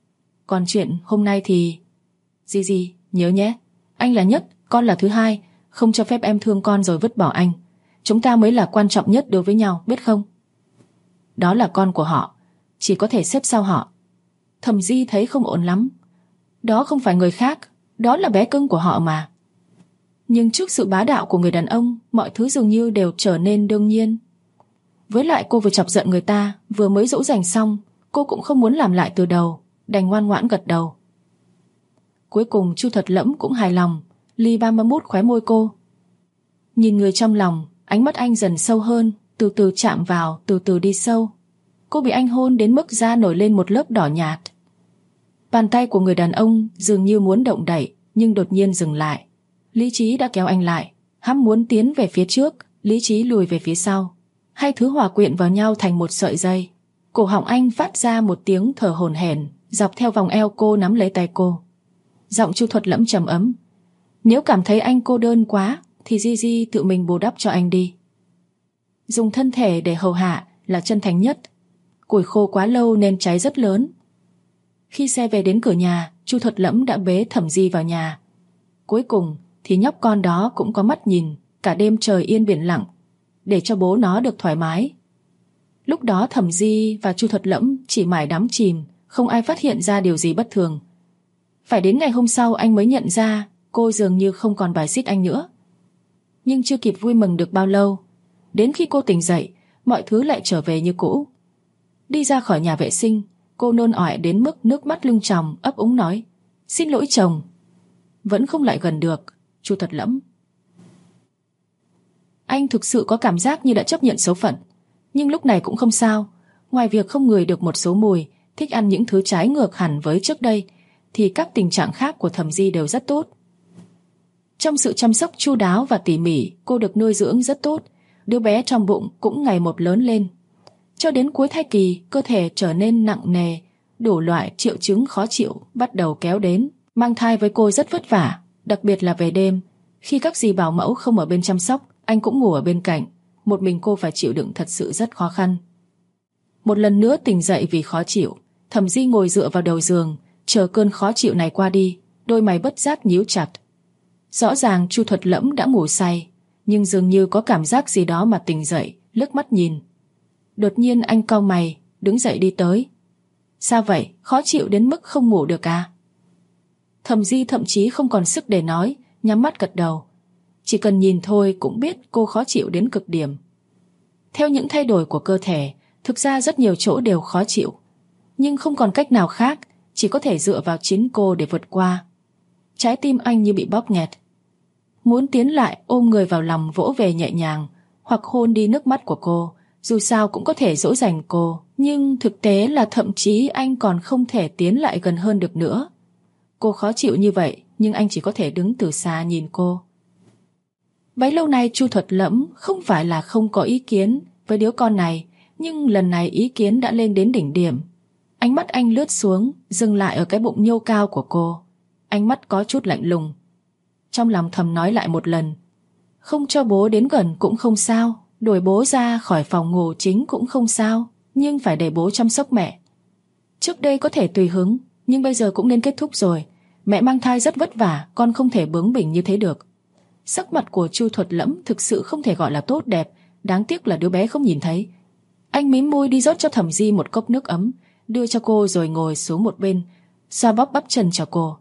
Còn chuyện hôm nay thì... Di, nhớ nhé, anh là nhất, con là thứ hai, không cho phép em thương con rồi vứt bỏ anh. Chúng ta mới là quan trọng nhất đối với nhau, biết không? Đó là con của họ, chỉ có thể xếp sau họ. Thẩm Di thấy không ổn lắm. Đó không phải người khác, đó là bé cưng của họ mà. Nhưng trước sự bá đạo của người đàn ông, mọi thứ dường như đều trở nên đương nhiên. Với lại cô vừa chọc giận người ta, vừa mới dỗ dành xong, cô cũng không muốn làm lại từ đầu, đành ngoan ngoãn gật đầu. Cuối cùng Chu Thuật Lẫm cũng hài lòng, li ba mút khóe môi cô. Nhìn người trong lòng, ánh mắt anh dần sâu hơn, từ từ chạm vào, từ từ đi sâu. Cô bị anh hôn đến mức da nổi lên một lớp đỏ nhạt. Bàn tay của người đàn ông dường như muốn động đậy, nhưng đột nhiên dừng lại. Lý trí đã kéo anh lại, hăm muốn tiến về phía trước, lý trí lùi về phía sau. Hai thứ hòa quyện vào nhau thành một sợi dây. Cổ họng anh phát ra một tiếng thở hổn hển, dọc theo vòng eo cô nắm lấy tay cô. Giọng Chu Thuật Lẫm trầm ấm. Nếu cảm thấy anh cô đơn quá, thì Di tự mình bù đắp cho anh đi. Dùng thân thể để hầu hạ là chân thành nhất. Củi khô quá lâu nên cháy rất lớn. Khi xe về đến cửa nhà, Chu Thuật Lẫm đã bế Thẩm Di vào nhà. Cuối cùng thì nhóc con đó cũng có mắt nhìn, cả đêm trời yên biển lặng, để cho bố nó được thoải mái. Lúc đó Thẩm Di và Chu Thuật Lẫm chỉ mải đắm chìm, không ai phát hiện ra điều gì bất thường. Phải đến ngày hôm sau anh mới nhận ra cô dường như không còn bài xích anh nữa. Nhưng chưa kịp vui mừng được bao lâu, đến khi cô tỉnh dậy, mọi thứ lại trở về như cũ. Đi ra khỏi nhà vệ sinh, cô nôn ọe đến mức nước mắt lưng tròng, ấp úng nói: "Xin lỗi chồng." Vẫn không lại gần được. Chu Thuật Lẫm: Anh thực sự có cảm giác như đã chấp nhận số phận. Nhưng lúc này cũng không sao. Ngoài việc không ngửi được một số mùi, thích ăn những thứ trái ngược hẳn với trước đây, thì các tình trạng khác của Thẩm Di đều rất tốt. Trong sự chăm sóc chu đáo và tỉ mỉ, cô được nuôi dưỡng rất tốt. Đứa bé trong bụng cũng ngày một lớn lên. Cho đến cuối thai kỳ, cơ thể trở nên nặng nề, đủ loại triệu chứng khó chịu bắt đầu kéo đến. Mang thai với cô rất vất vả, đặc biệt là về đêm. Khi các dì bảo mẫu không ở bên chăm sóc, anh cũng ngủ ở bên cạnh. Một mình cô phải chịu đựng thật sự rất khó khăn. Một lần nữa tỉnh dậy vì khó chịu, Thẩm Di ngồi dựa vào đầu giường, chờ cơn khó chịu này qua đi. Đôi mày bất giác nhíu chặt. Rõ ràng Chu Thuật Lẫm đã ngủ say, nhưng dường như có cảm giác gì đó mà tỉnh dậy, liếc mắt nhìn. Đột nhiên anh cau mày, đứng dậy đi tới. Sao vậy, khó chịu đến mức không ngủ được à? Thẩm Di thậm chí không còn sức để nói, nhắm mắt gật đầu. Chỉ cần nhìn thôi cũng biết cô khó chịu đến cực điểm. Theo những thay đổi của cơ thể, thực ra rất nhiều chỗ đều khó chịu. Nhưng không còn cách nào khác, chỉ có thể dựa vào chính cô để vượt qua. Trái tim anh như bị bóp nghẹt. Muốn tiến lại ôm người vào lòng vỗ về nhẹ nhàng, hoặc hôn đi nước mắt của cô, dù sao cũng có thể dỗ dành cô. Nhưng thực tế là thậm chí anh còn không thể tiến lại gần hơn được nữa. Cô khó chịu như vậy, nhưng anh chỉ có thể đứng từ xa nhìn cô. Bấy lâu nay Chu Thuật Lẫm không phải là không có ý kiến với đứa con này, nhưng lần này ý kiến đã lên đến đỉnh điểm. Ánh mắt anh lướt xuống, dừng lại ở cái bụng nhô cao của cô. Ánh mắt có chút lạnh lùng. Trong lòng thầm nói lại một lần: không cho bố đến gần cũng không sao, đuổi bố ra khỏi phòng ngủ chính cũng không sao, nhưng phải để bố chăm sóc mẹ. Trước đây có thể tùy hứng, nhưng bây giờ cũng nên kết thúc rồi. Mẹ mang thai rất vất vả, con không thể bướng bỉnh như thế được. Sắc mặt của Chu Thuật Lẫm thực sự không thể gọi là tốt đẹp, đáng tiếc là đứa bé không nhìn thấy. Anh mím môi đi rót cho Thẩm Di một cốc nước ấm, đưa cho cô rồi ngồi xuống một bên, xoa bóp bắp chân cho cô.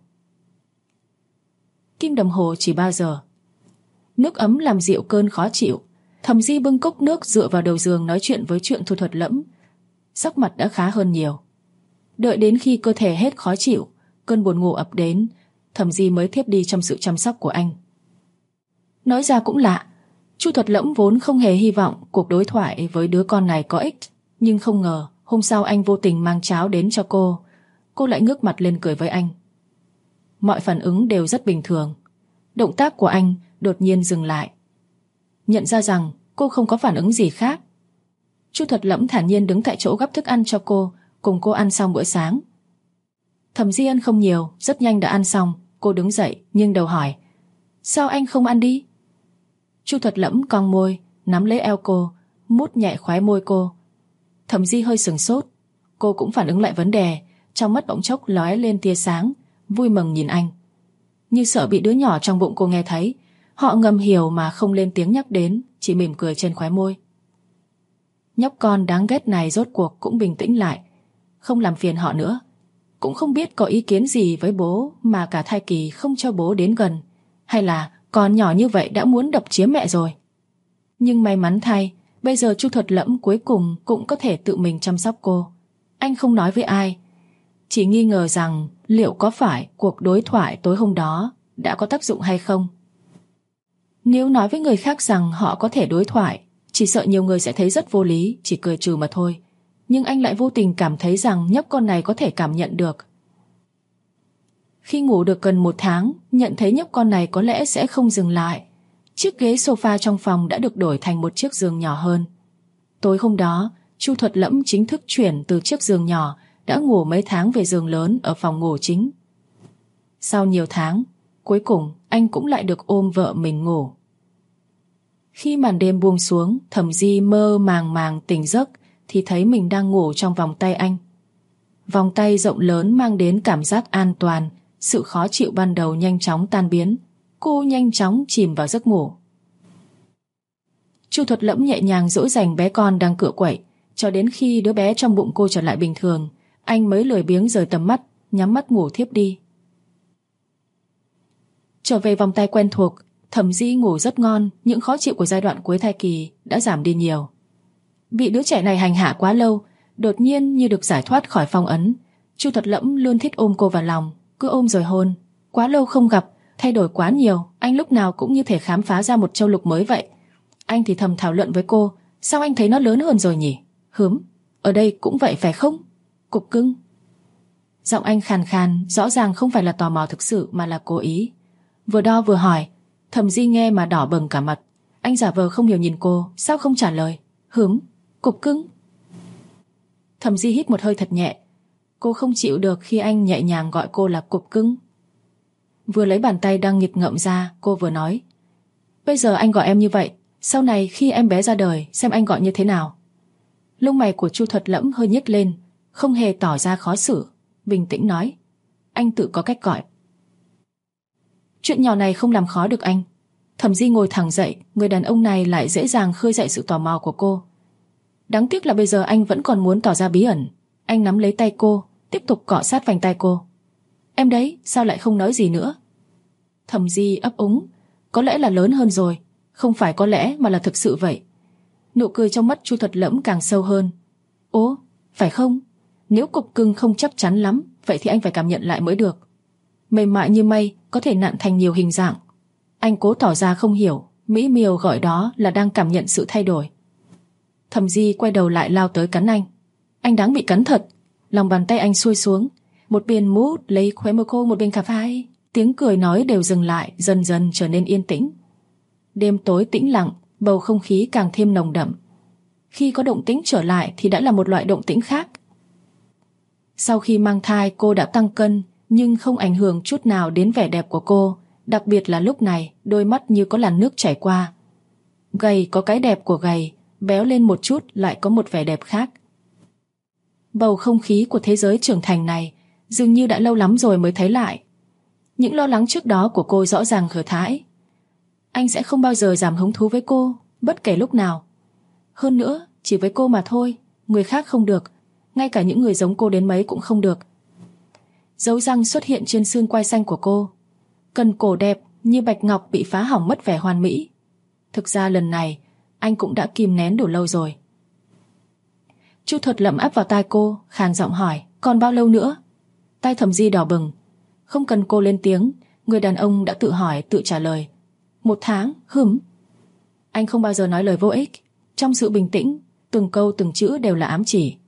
Kim đồng hồ chỉ 3 giờ. Nước ấm làm dịu cơn khó chịu. Thẩm Di bưng cốc nước dựa vào đầu giường nói chuyện với Chu Thuật Lẫm. Sắc mặt đã khá hơn nhiều. Đợi đến khi cơ thể hết khó chịu, cơn buồn ngủ ập đến, Thẩm Di mới thiếp đi trong sự chăm sóc của anh. Nói ra cũng lạ, Chu Thuật Lẫm vốn không hề hy vọng cuộc đối thoại với đứa con này có ích, nhưng không ngờ hôm sau anh vô tình mang cháo đến cho cô. Cô lại ngước mặt lên cười với anh. Mọi phản ứng đều rất bình thường. Động tác của anh đột nhiên dừng lại. Nhận ra rằng cô không có phản ứng gì khác, Chu Thuật Lẫm thản nhiên đứng tại chỗ gắp thức ăn cho cô, cùng cô ăn xong bữa sáng. Thẩm Di ăn không nhiều, rất nhanh đã ăn xong. Cô đứng dậy nhưng đầu hỏi: sao anh không ăn đi? Chu Thuật Lẫm cong môi, nắm lấy eo cô, mút nhẹ khóe môi cô. Thẩm Di hơi sừng sốt. Cô cũng phản ứng lại vấn đề, trong mắt bỗng chốc lóe lên tia sáng, vui mừng nhìn anh. Như sợ bị đứa nhỏ trong bụng cô nghe thấy, họ ngầm hiểu mà không lên tiếng nhắc đến, chỉ mỉm cười trên khóe môi. Nhóc con đáng ghét này rốt cuộc cũng bình tĩnh lại, không làm phiền họ nữa. Cũng không biết có ý kiến gì với bố mà cả thai kỳ không cho bố đến gần, hay là con nhỏ như vậy đã muốn độc chiếm mẹ rồi. Nhưng may mắn thay, bây giờ Chu Thuật Lẫm cuối cùng cũng có thể tự mình chăm sóc cô. Anh không nói với ai, chỉ nghi ngờ rằng liệu có phải cuộc đối thoại tối hôm đó đã có tác dụng hay không. Nếu nói với người khác rằng họ có thể đối thoại, chỉ sợ nhiều người sẽ thấy rất vô lý, chỉ cười trừ mà thôi. Nhưng anh lại vô tình cảm thấy rằng nhóc con này có thể cảm nhận được. Khi ngủ được gần 1 tháng, nhận thấy nhóc con này có lẽ sẽ không dừng lại. Chiếc ghế sofa trong phòng đã được đổi thành một chiếc giường nhỏ hơn. Tối hôm đó, Chu Thuật Lẫm chính thức chuyển từ chiếc giường nhỏ đã ngủ mấy tháng về giường lớn ở phòng ngủ chính. Sau nhiều tháng, cuối cùng anh cũng lại được ôm vợ mình ngủ. Khi màn đêm buông xuống, Thẩm Di mơ màng màng tỉnh giấc thì thấy mình đang ngủ trong vòng tay anh. Vòng tay rộng lớn mang đến cảm giác an toàn, sự khó chịu ban đầu nhanh chóng tan biến. Cô nhanh chóng chìm vào giấc ngủ. Chu Thuật Lẫm nhẹ nhàng dỗ dành bé con đang cựa quậy, cho đến khi đứa bé trong bụng cô trở lại bình thường, anh mới lười biếng rời tầm mắt, nhắm mắt ngủ thiếp đi. Trở về vòng tay quen thuộc, Thẩm Di ngủ rất ngon, những khó chịu của giai đoạn cuối thai kỳ đã giảm đi nhiều. Bị đứa trẻ này hành hạ quá lâu, đột nhiên như được giải thoát khỏi phong ấn. Chu Thuật Lẫm luôn thích ôm cô vào lòng, cứ ôm rồi hôn. Quá lâu không gặp, thay đổi quá nhiều, anh lúc nào cũng như thể khám phá ra một châu lục mới vậy. Anh thì thầm thảo luận với cô, sao anh thấy nó lớn hơn rồi nhỉ? Ở đây cũng vậy phải không? Cục cưng. Giọng anh khàn khàn, rõ ràng không phải là tò mò thực sự mà là cố ý. Vừa đo vừa hỏi. Thẩm Di nghe mà đỏ bừng cả mặt. Anh giả vờ không hiểu nhìn cô, sao không trả lời? Cục cưng. Thẩm Di hít một hơi thật nhẹ. Cô không chịu được khi anh nhẹ nhàng gọi cô là cục cưng. Vừa lấy bàn tay đang nghịch ngợm ra, cô vừa nói, bây giờ anh gọi em như vậy, sau này khi em bé ra đời xem anh gọi như thế nào. Lông mày của Chu Thuật Lẫm hơi nhếch lên, không hề tỏ ra khó xử, bình tĩnh nói, anh tự có cách gọi. Chuyện nhỏ này không làm khó được anh. Thẩm Di ngồi thẳng dậy, người đàn ông này lại dễ dàng khơi dậy sự tò mò của cô. Đáng tiếc là bây giờ anh vẫn còn muốn tỏ ra bí ẩn. Anh nắm lấy tay cô, tiếp tục cọ sát vành tay cô. Em đấy, sao lại không nói gì nữa? Thẩm Di ấp úng, có lẽ là lớn hơn rồi. Không phải có lẽ mà là thực sự vậy. Nụ cười trong mắt Chu Thuật Lẫm càng sâu hơn. Ố, phải không? Nếu cục cưng không chắc chắn lắm, vậy thì anh phải cảm nhận lại mới được. Mềm mại như mây, có thể nặn thành nhiều hình dạng. Anh cố tỏ ra không hiểu, mỹ miều gọi đó là đang cảm nhận sự thay đổi. Thẩm Di quay đầu lại lao tới cắn anh. Anh đáng bị cắn thật. Lòng bàn tay anh xuôi xuống, một bên mút lấy khóe môi cô, một bên cà vai. Tiếng cười nói đều dừng lại, dần dần trở nên yên tĩnh. Đêm tối tĩnh lặng, bầu không khí càng thêm nồng đậm. Khi có động tĩnh trở lại thì đã là một loại động tĩnh khác. Sau khi mang thai cô đã tăng cân, nhưng không ảnh hưởng chút nào đến vẻ đẹp của cô. Đặc biệt là lúc này, đôi mắt như có làn nước chảy qua. Gầy có cái đẹp của gầy, béo lên một chút lại có một vẻ đẹp khác. Bầu không khí của thế giới trưởng thành này dường như đã lâu lắm rồi mới thấy lại. Những lo lắng trước đó của cô rõ ràng khờ thãi. Anh sẽ không bao giờ giảm hứng thú với cô, bất kể lúc nào. Hơn nữa, chỉ với cô mà thôi, người khác không được, ngay cả những người giống cô đến mấy cũng không được. Dấu răng xuất hiện trên xương quai xanh của cô. Cần cổ đẹp như bạch ngọc bị phá hỏng mất vẻ hoàn mỹ. Thực ra lần này anh cũng đã kìm nén đủ lâu rồi. Chu Thuật Lẫm áp vào tai cô, khàn giọng hỏi, còn bao lâu nữa? Tai Thẩm Di đỏ bừng. Không cần cô lên tiếng, người đàn ông đã tự hỏi tự trả lời. 1 tháng. Anh không bao giờ nói lời vô ích. Trong sự bình tĩnh, từng câu từng chữ đều là ám chỉ.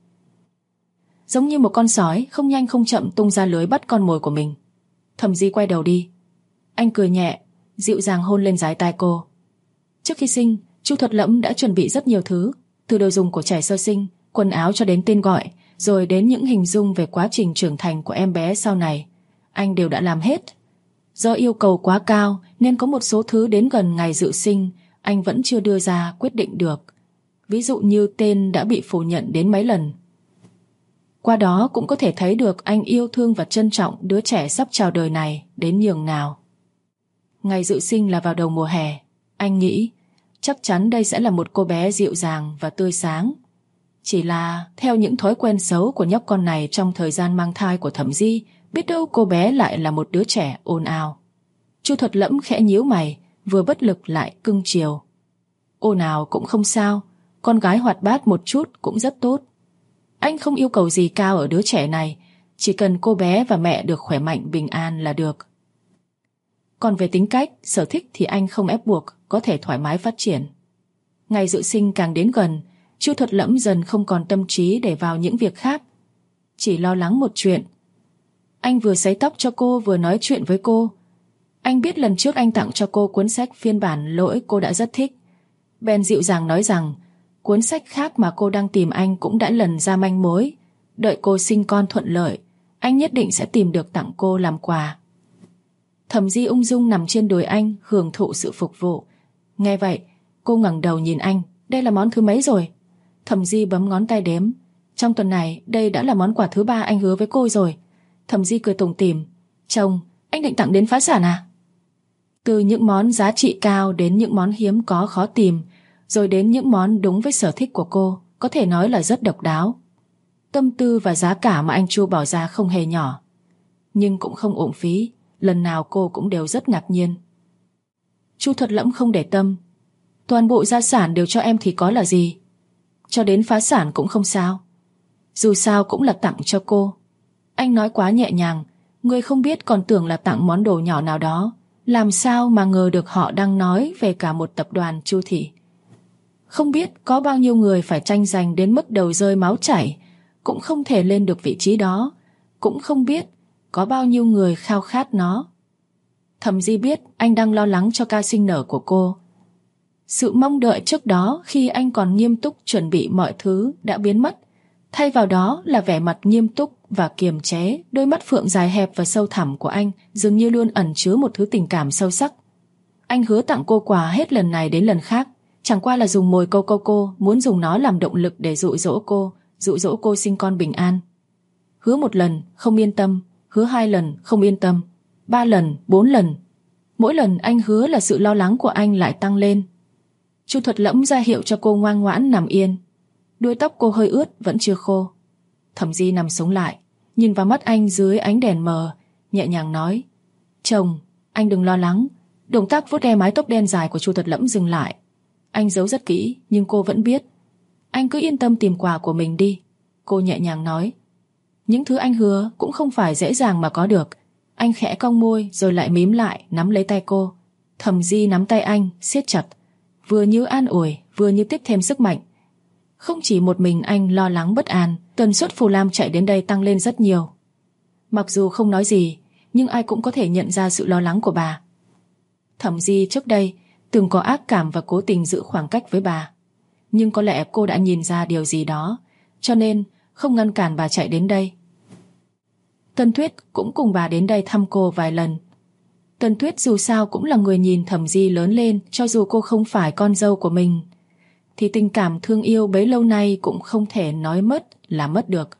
Giống như một con sói không nhanh không chậm tung ra lưới bắt con mồi của mình. Thẩm Di quay đầu đi. Anh cười nhẹ, dịu dàng hôn lên dái tai cô. Trước khi sinh, Chu Thuật Lẫm đã chuẩn bị rất nhiều thứ, từ đồ dùng của trẻ sơ sinh, quần áo cho đến tên gọi, rồi đến những hình dung về quá trình trưởng thành của em bé sau này. Anh đều đã làm hết. Do yêu cầu quá cao nên có một số thứ đến gần ngày dự sinh anh vẫn chưa đưa ra quyết định được. Ví dụ như tên đã bị phủ nhận đến mấy lần. Qua đó cũng có thể thấy được anh yêu thương và trân trọng đứa trẻ sắp chào đời này đến nhường nào. Ngày dự sinh là vào đầu mùa hè. Anh nghĩ chắc chắn đây sẽ là một cô bé dịu dàng và tươi sáng. Chỉ là theo những thói quen xấu của nhóc con này trong thời gian mang thai của Thẩm Di, biết đâu cô bé lại là một đứa trẻ ồn ào. Chu Thuật Lẫm khẽ nhíu mày, vừa bất lực lại cưng chiều. Ồn ào cũng không sao, con gái hoạt bát một chút cũng rất tốt. Anh không yêu cầu gì cao ở đứa trẻ này, chỉ cần cô bé và mẹ được khỏe mạnh bình an là được. Còn về tính cách, sở thích thì anh không ép buộc, có thể thoải mái phát triển. Ngày dự sinh càng đến gần, Chu Thuật Lẫm dần không còn tâm trí để vào những việc khác. Chỉ lo lắng một chuyện. Anh vừa sấy tóc cho cô vừa nói chuyện với cô. Anh biết lần trước anh tặng cho cô cuốn sách phiên bản lỗi cô đã rất thích. Bèn dịu dàng nói rằng cuốn sách khác mà cô đang tìm anh cũng đã lần ra manh mối. Đợi cô sinh con thuận lợi, anh nhất định sẽ tìm được tặng cô làm quà. Thẩm Di ung dung nằm trên đùi anh, hưởng thụ sự phục vụ. Nghe vậy, cô ngẩng đầu nhìn anh. Đây là món thứ mấy rồi? Thẩm Di bấm ngón tay đếm. Trong tuần này, đây đã là món quà thứ 3 anh hứa với cô rồi. Thẩm Di cười tủm tỉm. Chồng, anh định tặng đến phá sản à? Từ những món giá trị cao đến những món hiếm có khó tìm, rồi đến những món đúng với sở thích của cô, có thể nói là rất độc đáo. Tâm tư và giá cả mà anh Chu bỏ ra không hề nhỏ. Nhưng cũng không uổng phí. lần nào cô cũng đều rất ngạc nhiên. Chu Thuật Lẫm không để tâm. Toàn bộ gia sản đều cho em thì có là gì? Cho đến phá sản cũng không sao. Dù sao cũng là tặng cho cô. Anh nói quá nhẹ nhàng, người không biết còn tưởng là tặng món đồ nhỏ nào đó. Làm sao mà ngờ được họ đang nói về cả một tập đoàn Chu thị. Không biết có bao nhiêu người phải tranh giành đến mức đầu rơi máu chảy, cũng không thể lên được vị trí đó. Cũng không biết có bao nhiêu người khao khát nó. Thẩm Di biết anh đang lo lắng cho ca sinh nở của cô. Sự mong đợi trước đó khi anh còn nghiêm túc chuẩn bị mọi thứ đã biến mất. Thay vào đó là vẻ mặt nghiêm túc và kiềm chế. Đôi mắt phượng dài hẹp và sâu thẳm của anh dường như luôn ẩn chứa một thứ tình cảm sâu sắc. Anh hứa tặng cô quà hết lần này đến lần khác, chẳng qua là dùng mồi câu cô, muốn dùng nó làm động lực để dụ dỗ cô sinh con bình an. Hứa một lần không yên tâm, hứa 2 lần không yên tâm, 3 lần, 4 lần. Mỗi lần anh hứa là sự lo lắng của anh lại tăng lên. Chu Thuật Lẫm ra hiệu cho cô ngoan ngoãn nằm yên. Đuôi tóc cô hơi ướt vẫn chưa khô. Thẩm Di nằm xuống lại, nhìn vào mắt anh dưới ánh đèn mờ, nhẹ nhàng nói: "Chồng, anh đừng lo lắng." Động tác vuốt ve mái tóc đen dài của Chu Thuật Lẫm dừng lại. Anh giấu rất kỹ nhưng cô vẫn biết. "Anh cứ yên tâm tìm quà của mình đi." Cô nhẹ nhàng nói. "Những thứ anh hứa cũng không phải dễ dàng mà có được." Anh khẽ cong môi rồi lại mím lại nắm lấy tay cô. Thẩm Di nắm tay anh siết chặt, vừa như an ủi vừa như tiếp thêm sức mạnh. Không chỉ một mình anh lo lắng bất an, tần suất Phù Lam chạy đến đây tăng lên rất nhiều. Mặc dù không nói gì, nhưng ai cũng có thể nhận ra sự lo lắng của bà. Thẩm Di trước đây từng có ác cảm và cố tình giữ khoảng cách với bà. Nhưng có lẽ cô đã nhìn ra điều gì đó, cho nên không ngăn cản bà chạy đến đây. Tân Tuyết cũng cùng bà đến đây thăm cô vài lần. Tân Tuyết dù sao cũng là người nhìn Thẩm Di lớn lên, cho dù cô không phải con dâu của mình, thì tình cảm thương yêu bấy lâu nay cũng không thể nói mất là mất được.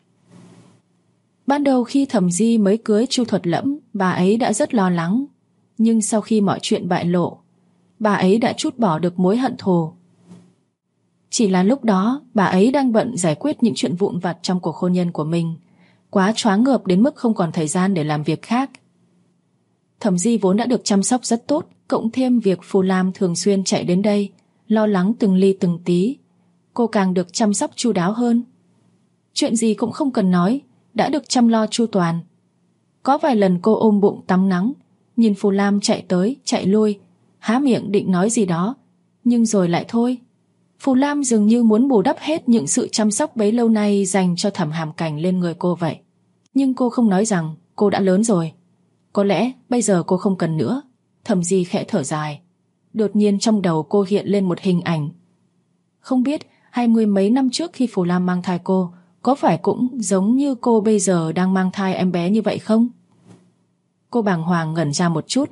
Ban đầu khi Thẩm Di mới cưới Chu Thuật Lẫm, bà ấy đã rất lo lắng. Nhưng sau khi mọi chuyện bại lộ, bà ấy đã trút bỏ được mối hận thù. Chỉ là lúc đó, bà ấy đang bận giải quyết những chuyện vụn vặt trong cuộc hôn nhân của mình, quá choáng ngợp đến mức không còn thời gian để làm việc khác. Thẩm Di vốn đã được chăm sóc rất tốt, cộng thêm việc Phù Lam thường xuyên chạy đến đây, lo lắng từng ly từng tí, cô càng được chăm sóc chu đáo hơn. Chuyện gì cũng không cần nói, đã được chăm lo chu toàn. Có vài lần cô ôm bụng tắm nắng, nhìn Phù Lam chạy tới, chạy lui, há miệng định nói gì đó, nhưng rồi lại thôi. Phù Lam dường như muốn bù đắp hết những sự chăm sóc bấy lâu nay dành cho Thẩm Hàm Cảnh lên người cô vậy. Nhưng cô không nói rằng cô đã lớn rồi. Có lẽ bây giờ cô không cần nữa. Thẩm Di khẽ thở dài. Đột nhiên trong đầu cô hiện lên một hình ảnh. Không biết 20 mấy năm trước khi Phù Lam mang thai cô, có phải cũng giống như cô bây giờ đang mang thai em bé như vậy không? Cô bàng hoàng ngẩn ra một chút.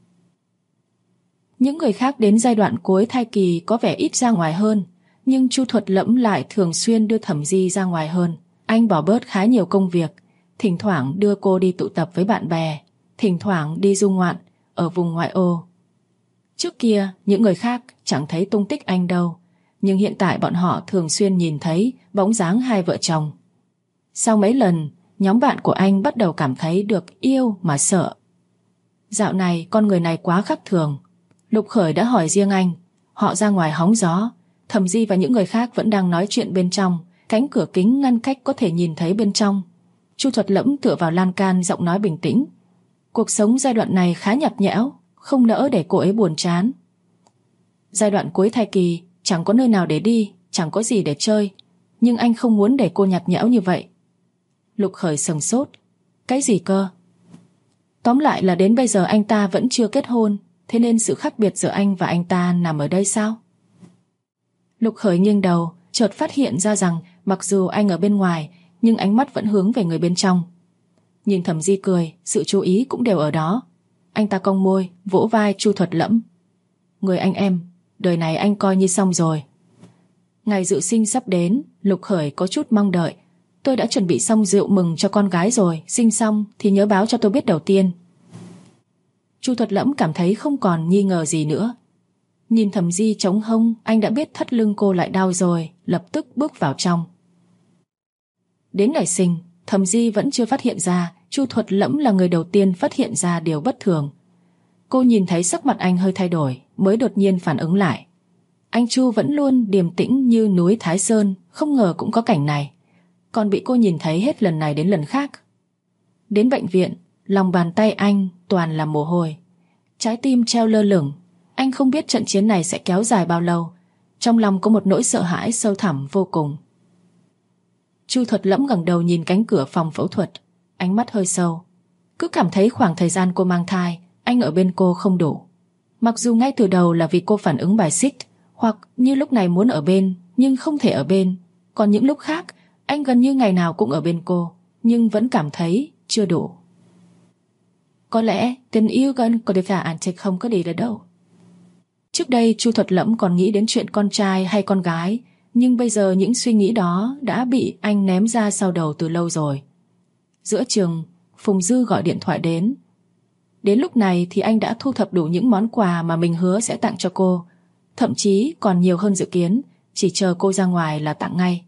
Những người khác đến giai đoạn cuối thai kỳ có vẻ ít ra ngoài hơn, nhưng Chu Thuật Lẫm lại thường xuyên đưa Thẩm Di ra ngoài hơn. Anh bỏ bớt khá nhiều công việc, thỉnh thoảng đưa cô đi tụ tập với bạn bè, thỉnh thoảng đi du ngoạn ở vùng ngoại ô. Trước kia những người khác chẳng thấy tung tích anh đâu, nhưng hiện tại bọn họ thường xuyên nhìn thấy bóng dáng hai vợ chồng. Sau mấy lần, nhóm bạn của anh bắt đầu cảm thấy được yêu mà sợ. Dạo này con người này quá khác thường. Lục Khởi đã hỏi riêng anh. Họ ra ngoài hóng gió. Thẩm Di và những người khác vẫn đang nói chuyện bên trong. Cánh cửa kính ngăn cách có thể nhìn thấy bên trong. Chu Thuật Lẫm tựa vào lan can, giọng nói bình tĩnh. Cuộc sống giai đoạn này khá nhạt nhẽo, không nỡ để cô ấy buồn chán. Giai đoạn cuối thai kỳ, chẳng có nơi nào để đi, chẳng có gì để chơi, nhưng anh không muốn để cô nhạt nhẽo như vậy. Lục Khởi sững sốt. Cái gì cơ? Tóm lại là đến bây giờ anh ta vẫn chưa kết hôn, thế nên sự khác biệt giữa anh và anh ta nằm ở đây sao? Lục Khởi nghiêng đầu, chợt phát hiện ra rằng mặc dù anh ở bên ngoài, nhưng ánh mắt vẫn hướng về người bên trong. Nhìn Thẩm Di cười, sự chú ý cũng đều ở đó. Anh ta cong môi, vỗ vai Chu Thuật Lẫm. Người anh em, đời này anh coi như xong rồi. Ngày dự sinh sắp đến, Lục Khởi có chút mong đợi. Tôi đã chuẩn bị xong rượu mừng cho con gái rồi, sinh xong thì nhớ báo cho tôi biết đầu tiên. Chu Thuật Lẫm cảm thấy không còn nghi ngờ gì nữa. Nhìn Thẩm Di chống hông, anh đã biết thắt lưng cô lại đau rồi, lập tức bước vào trong. Đến ngày sinh, Thẩm Di vẫn chưa phát hiện ra, Chu Thuật Lẫm là người đầu tiên phát hiện ra điều bất thường. Cô nhìn thấy sắc mặt anh hơi thay đổi, mới đột nhiên phản ứng lại. Anh Chu vẫn luôn điềm tĩnh như núi Thái Sơn, không ngờ cũng có cảnh này. Còn bị cô nhìn thấy hết lần này đến lần khác. Đến bệnh viện, lòng bàn tay anh toàn là mồ hôi. Trái tim treo lơ lửng. Anh không biết trận chiến này sẽ kéo dài bao lâu. Trong lòng có một nỗi sợ hãi sâu thẳm vô cùng. Chu Thuật Lẫm ngẩng đầu nhìn cánh cửa phòng phẫu thuật, ánh mắt hơi sâu. Cứ cảm thấy khoảng thời gian cô mang thai, anh ở bên cô không đủ. Mặc dù ngay từ đầu là vì cô phản ứng bài xích, hoặc như lúc này muốn ở bên nhưng không thể ở bên. Còn những lúc khác, anh gần như ngày nào cũng ở bên cô, nhưng vẫn cảm thấy chưa đủ. Có lẽ tình yêu gần có được cả ảnh thì không có đi được đâu. Trước đây Chu Thuật Lẫm còn nghĩ đến chuyện con trai hay con gái, nhưng bây giờ những suy nghĩ đó đã bị anh ném ra sau đầu từ lâu rồi. Giữa chừng, Phùng Dư gọi điện thoại đến. Đến lúc này thì anh đã thu thập đủ những món quà mà mình hứa sẽ tặng cho cô, thậm chí còn nhiều hơn dự kiến, chỉ chờ cô ra ngoài là tặng ngay.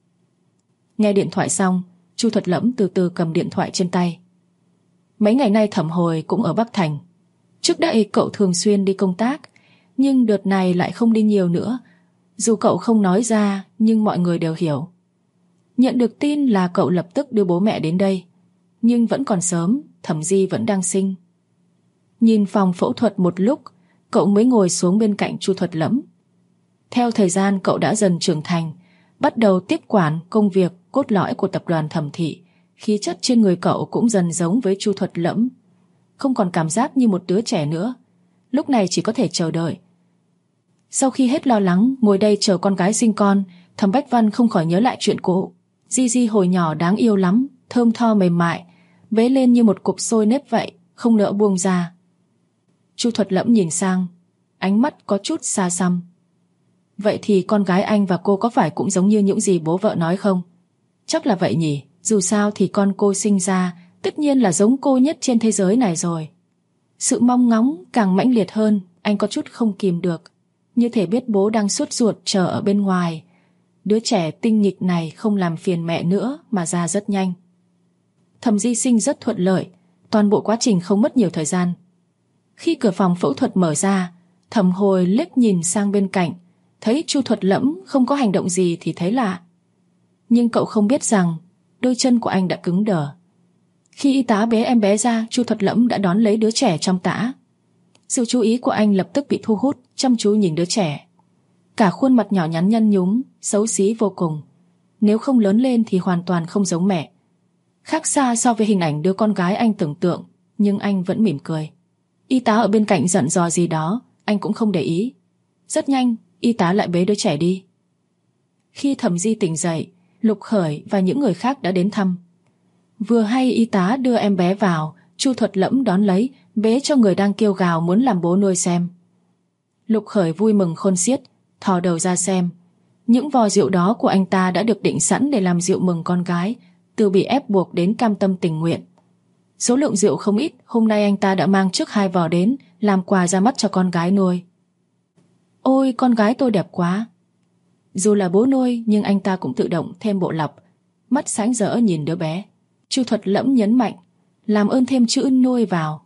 Nghe điện thoại xong, Chu Thuật Lẫm từ từ cầm điện thoại trên tay. Mấy ngày nay Thẩm Hồi cũng ở Bắc Thành. Trước đây cậu thường xuyên đi công tác, nhưng đợt này lại không đi nhiều nữa. Dù cậu không nói ra, nhưng mọi người đều hiểu. Nhận được tin là cậu lập tức đưa bố mẹ đến đây. Nhưng vẫn còn sớm, Thẩm Di vẫn đang sinh. Nhìn phòng phẫu thuật một lúc, cậu mới ngồi xuống bên cạnh Chu Thuật Lẫm. Theo thời gian cậu đã dần trưởng thành, bắt đầu tiếp quản công việc cốt lõi của tập đoàn Thẩm Thị. Khí chất trên người cậu cũng dần giống với Chu Thuật Lẫm, không còn cảm giác như một đứa trẻ nữa. Lúc này chỉ có thể chờ đợi. Sau khi hết lo lắng ngồi đây chờ con gái sinh con, Thẩm Bách Văn không khỏi nhớ lại chuyện cũ. Di Di hồi nhỏ đáng yêu lắm, thơm tho mềm mại, vế lên như một cục xôi nếp vậy, không nỡ buông ra. Chu Thuật Lẫm nhìn sang, ánh mắt có chút xa xăm. Vậy thì con gái anh và cô có phải cũng giống như những gì bố vợ nói không? Chắc là vậy nhỉ. Dù sao thì con cô sinh ra tất nhiên là giống cô nhất trên thế giới này rồi. Sự mong ngóng càng mãnh liệt hơn, anh có chút không kìm được. Như thể biết bố đang sốt ruột chờ ở bên ngoài. Đứa trẻ tinh nghịch này không làm phiền mẹ nữa mà ra rất nhanh. Thẩm Di sinh rất thuận lợi, toàn bộ quá trình không mất nhiều thời gian. Khi cửa phòng phẫu thuật mở ra, Thẩm Hồi liếc nhìn sang bên cạnh, thấy Chu Thuật Lẫm không có hành động gì thì thấy lạ. Nhưng cậu không biết rằng đôi chân của anh đã cứng đờ. Khi y tá bế em bé ra, Chu Thuật Lẫm đã đón lấy đứa trẻ trong tã. Sự chú ý của anh lập tức bị thu hút, chăm chú nhìn đứa trẻ. Cả khuôn mặt nhỏ nhắn nhăn nhúm, xấu xí vô cùng. Nếu không lớn lên thì hoàn toàn không giống mẹ. Khác xa so với hình ảnh đứa con gái anh tưởng tượng, nhưng anh vẫn mỉm cười. Y tá ở bên cạnh dặn dò gì đó, anh cũng không để ý. Rất nhanh, y tá lại bế đứa trẻ đi. Khi Thẩm Di tỉnh dậy, Lục Khởi và những người khác đã đến thăm. Vừa hay y tá đưa em bé vào, Chu Thuật Lẫm đón lấy, bế cho người đang kêu gào muốn làm bố nuôi xem. Lục Khởi vui mừng khôn xiết, thò đầu ra xem. Những vò rượu đó của anh ta đã được định sẵn để làm rượu mừng con gái, từ bị ép buộc đến cam tâm tình nguyện. Số lượng rượu không ít, hôm nay anh ta đã mang trước 2 vò đến, làm quà ra mắt cho con gái nuôi. Ôi, con gái tôi đẹp quá. Dù là bố nuôi nhưng anh ta cũng tự động thêm bộ lọc, mắt sáng rỡ nhìn đứa bé. Chu Thuật Lẫm nhấn mạnh, làm ơn thêm chữ nuôi vào.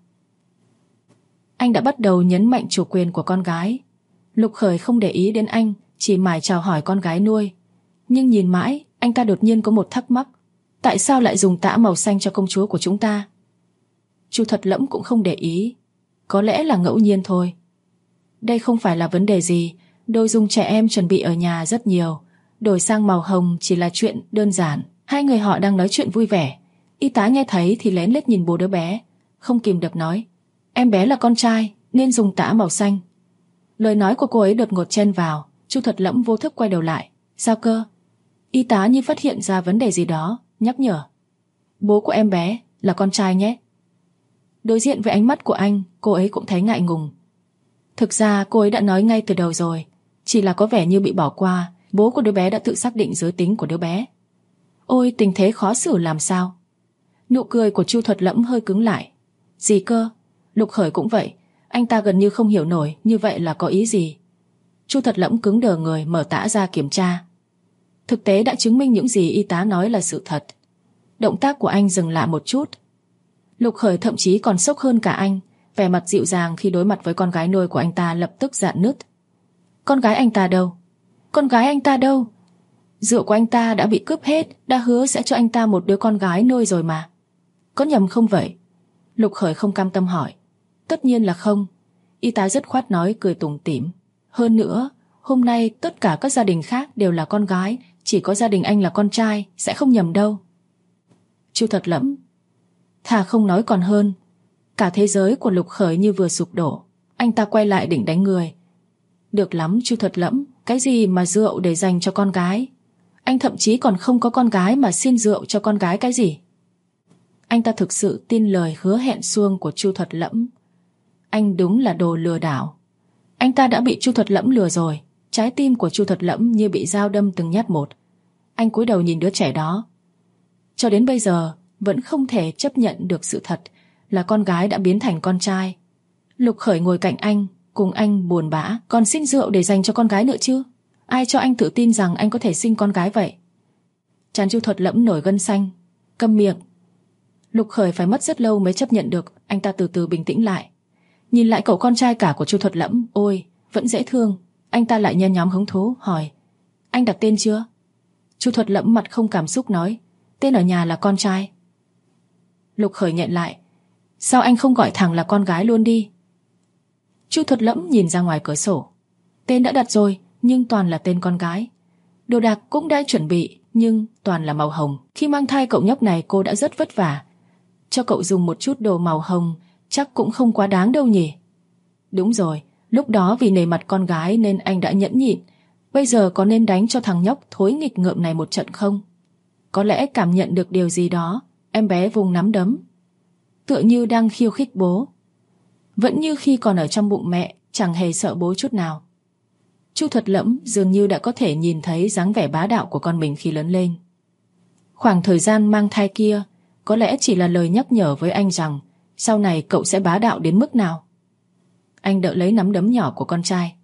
Anh đã bắt đầu nhấn mạnh chủ quyền của con gái. Lục Khởi không để ý đến anh, chỉ mải chào hỏi con gái nuôi. Nhưng nhìn mãi, anh ta đột nhiên có một thắc mắc. Tại sao lại dùng tã màu xanh cho công chúa của chúng ta? Chu Thuật Lẫm cũng không để ý. Có lẽ là ngẫu nhiên thôi. Đây không phải là vấn đề gì. Đồ dùng trẻ em chuẩn bị ở nhà rất nhiều. Đổi sang màu hồng chỉ là chuyện đơn giản. Hai người họ đang nói chuyện vui vẻ. Y tá nghe thấy thì lén lết nhìn bố đứa bé, không kìm được nói, em bé là con trai nên dùng tã màu xanh. Lời nói của cô ấy đột ngột chen vào. Chu Thuật Lẫm vô thức quay đầu lại. Sao cơ? Y tá như phát hiện ra vấn đề gì đó, nhắc nhở, bố của em bé là con trai nhé. Đối diện với ánh mắt của anh, cô ấy cũng thấy ngại ngùng. Thực ra cô ấy đã nói ngay từ đầu rồi, chỉ là có vẻ như bị bỏ qua. Bố của đứa bé đã tự xác định giới tính của đứa bé. Ôi, tình thế khó xử làm sao. Nụ cười của Chu Thuật Lẫm hơi cứng lại. Gì cơ? Lục Khởi cũng vậy. Anh ta gần như không hiểu nổi như vậy là có ý gì. Chu Thuật Lẫm cứng đờ người, mở tã ra kiểm tra. Thực tế đã chứng minh những gì y tá nói là sự thật. Động tác của anh dừng lại một chút. Lục Khởi thậm chí còn sốc hơn cả anh. Vẻ mặt dịu dàng khi đối mặt với con gái nuôi của anh ta lập tức rạn nứt. Con gái anh ta đâu? Con gái anh ta đâu? Rượu của anh ta đã bị cướp hết, đã hứa sẽ cho anh ta một đứa con gái nuôi rồi mà. Có nhầm không vậy? Lục Khởi không cam tâm hỏi. Tất nhiên là không. Y tá dứt khoát nói, cười tủm tỉm. Hơn nữa, hôm nay tất cả các gia đình khác đều là con gái, chỉ có gia đình anh là con trai, sẽ không nhầm đâu. Chu Thật Lẫm. Thà không nói còn hơn. Cả thế giới của Lục Khởi như vừa sụp đổ. Anh ta quay lại định đánh người. Được lắm Chu Thật Lẫm, cái gì mà rượu để dành cho con gái? Anh thậm chí còn không có con gái mà xin rượu cho con gái cái gì? Anh ta thực sự tin lời hứa hẹn suông của Chu Thật Lẫm. Anh đúng là đồ lừa đảo. Anh ta đã bị Chu Thật Lẫm lừa rồi. Trái tim của Chu Thật Lẫm như bị dao đâm từng nhát một. Anh cúi đầu nhìn đứa trẻ đó. Cho đến bây giờ vẫn không thể chấp nhận được sự thật là con gái đã biến thành con trai. Lục Khởi ngồi cạnh anh, cùng anh buồn bã, còn xin rượu để dành cho con gái nữa chứ? Ai cho anh tự tin rằng anh có thể sinh con gái vậy? Trán Chu Thật Lẫm nổi gân xanh. Câm miệng. Lục Khởi phải mất rất lâu mới chấp nhận được. Anh ta từ từ bình tĩnh lại. Nhìn lại cậu con trai cả của Chu Thật Lẫm, ôi, vẫn dễ thương. Anh ta lại nhen nhóm hứng thú, hỏi. Anh đặt tên chưa? Chu Thật Lẫm mặt không cảm xúc nói. Tên ở nhà là con trai. Lục Khởi nhận lại. Sao anh không gọi thẳng là con gái luôn đi? Chu Thật Lẫm nhìn ra ngoài cửa sổ. Tên đã đặt rồi, nhưng toàn là tên con gái. Đồ đạc cũng đã chuẩn bị, nhưng toàn là màu hồng. Khi mang thai cậu nhóc này cô đã rất vất vả. Cho cậu dùng một chút đồ màu hồng chắc cũng không quá đáng đâu nhỉ? Đúng rồi, lúc đó vì nể mặt con gái nên anh đã nhẫn nhịn. Bây giờ có nên đánh cho thằng nhóc thối nghịch ngợm này một trận không? Có lẽ cảm nhận được điều gì đó, em bé vùng nắm đấm, tựa như đang khiêu khích bố. Vẫn như khi còn ở trong bụng mẹ, chẳng hề sợ bố chút nào. Chu Thật Lẫm dường như đã có thể nhìn thấy dáng vẻ bá đạo của con mình khi lớn lên. Khoảng thời gian mang thai kia có lẽ chỉ là lời nhắc nhở với anh rằng sau này cậu sẽ bá đạo đến mức nào. Anh đỡ lấy nắm đấm nhỏ của con trai.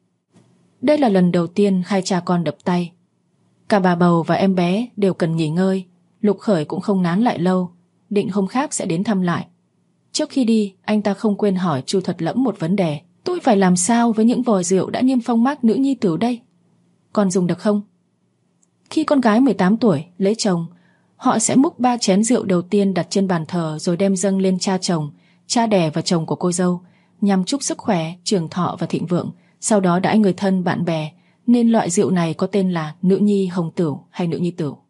Đây là lần đầu tiên hai cha con đập tay. Cả bà bầu và em bé đều cần nghỉ ngơi. Lục Khởi cũng không nán lại lâu, định hôm khác sẽ đến thăm lại. Trước khi đi, anh ta không quên hỏi Chu Thật Lẫm một vấn đề. Tôi phải làm sao với những vò rượu đã niêm phong mác nữ nhi tử đây? Còn dùng được không? Khi con gái 18 tuổi lấy chồng, họ sẽ múc 3 chén rượu đầu tiên đặt trên bàn thờ rồi đem dâng lên cha chồng, cha đẻ và chồng của cô dâu, nhằm chúc sức khỏe, trường thọ và thịnh vượng. Sau đó đãi người thân bạn bè, nên loại rượu này có tên là nữ nhi hồng tửu hay nữ nhi tửu.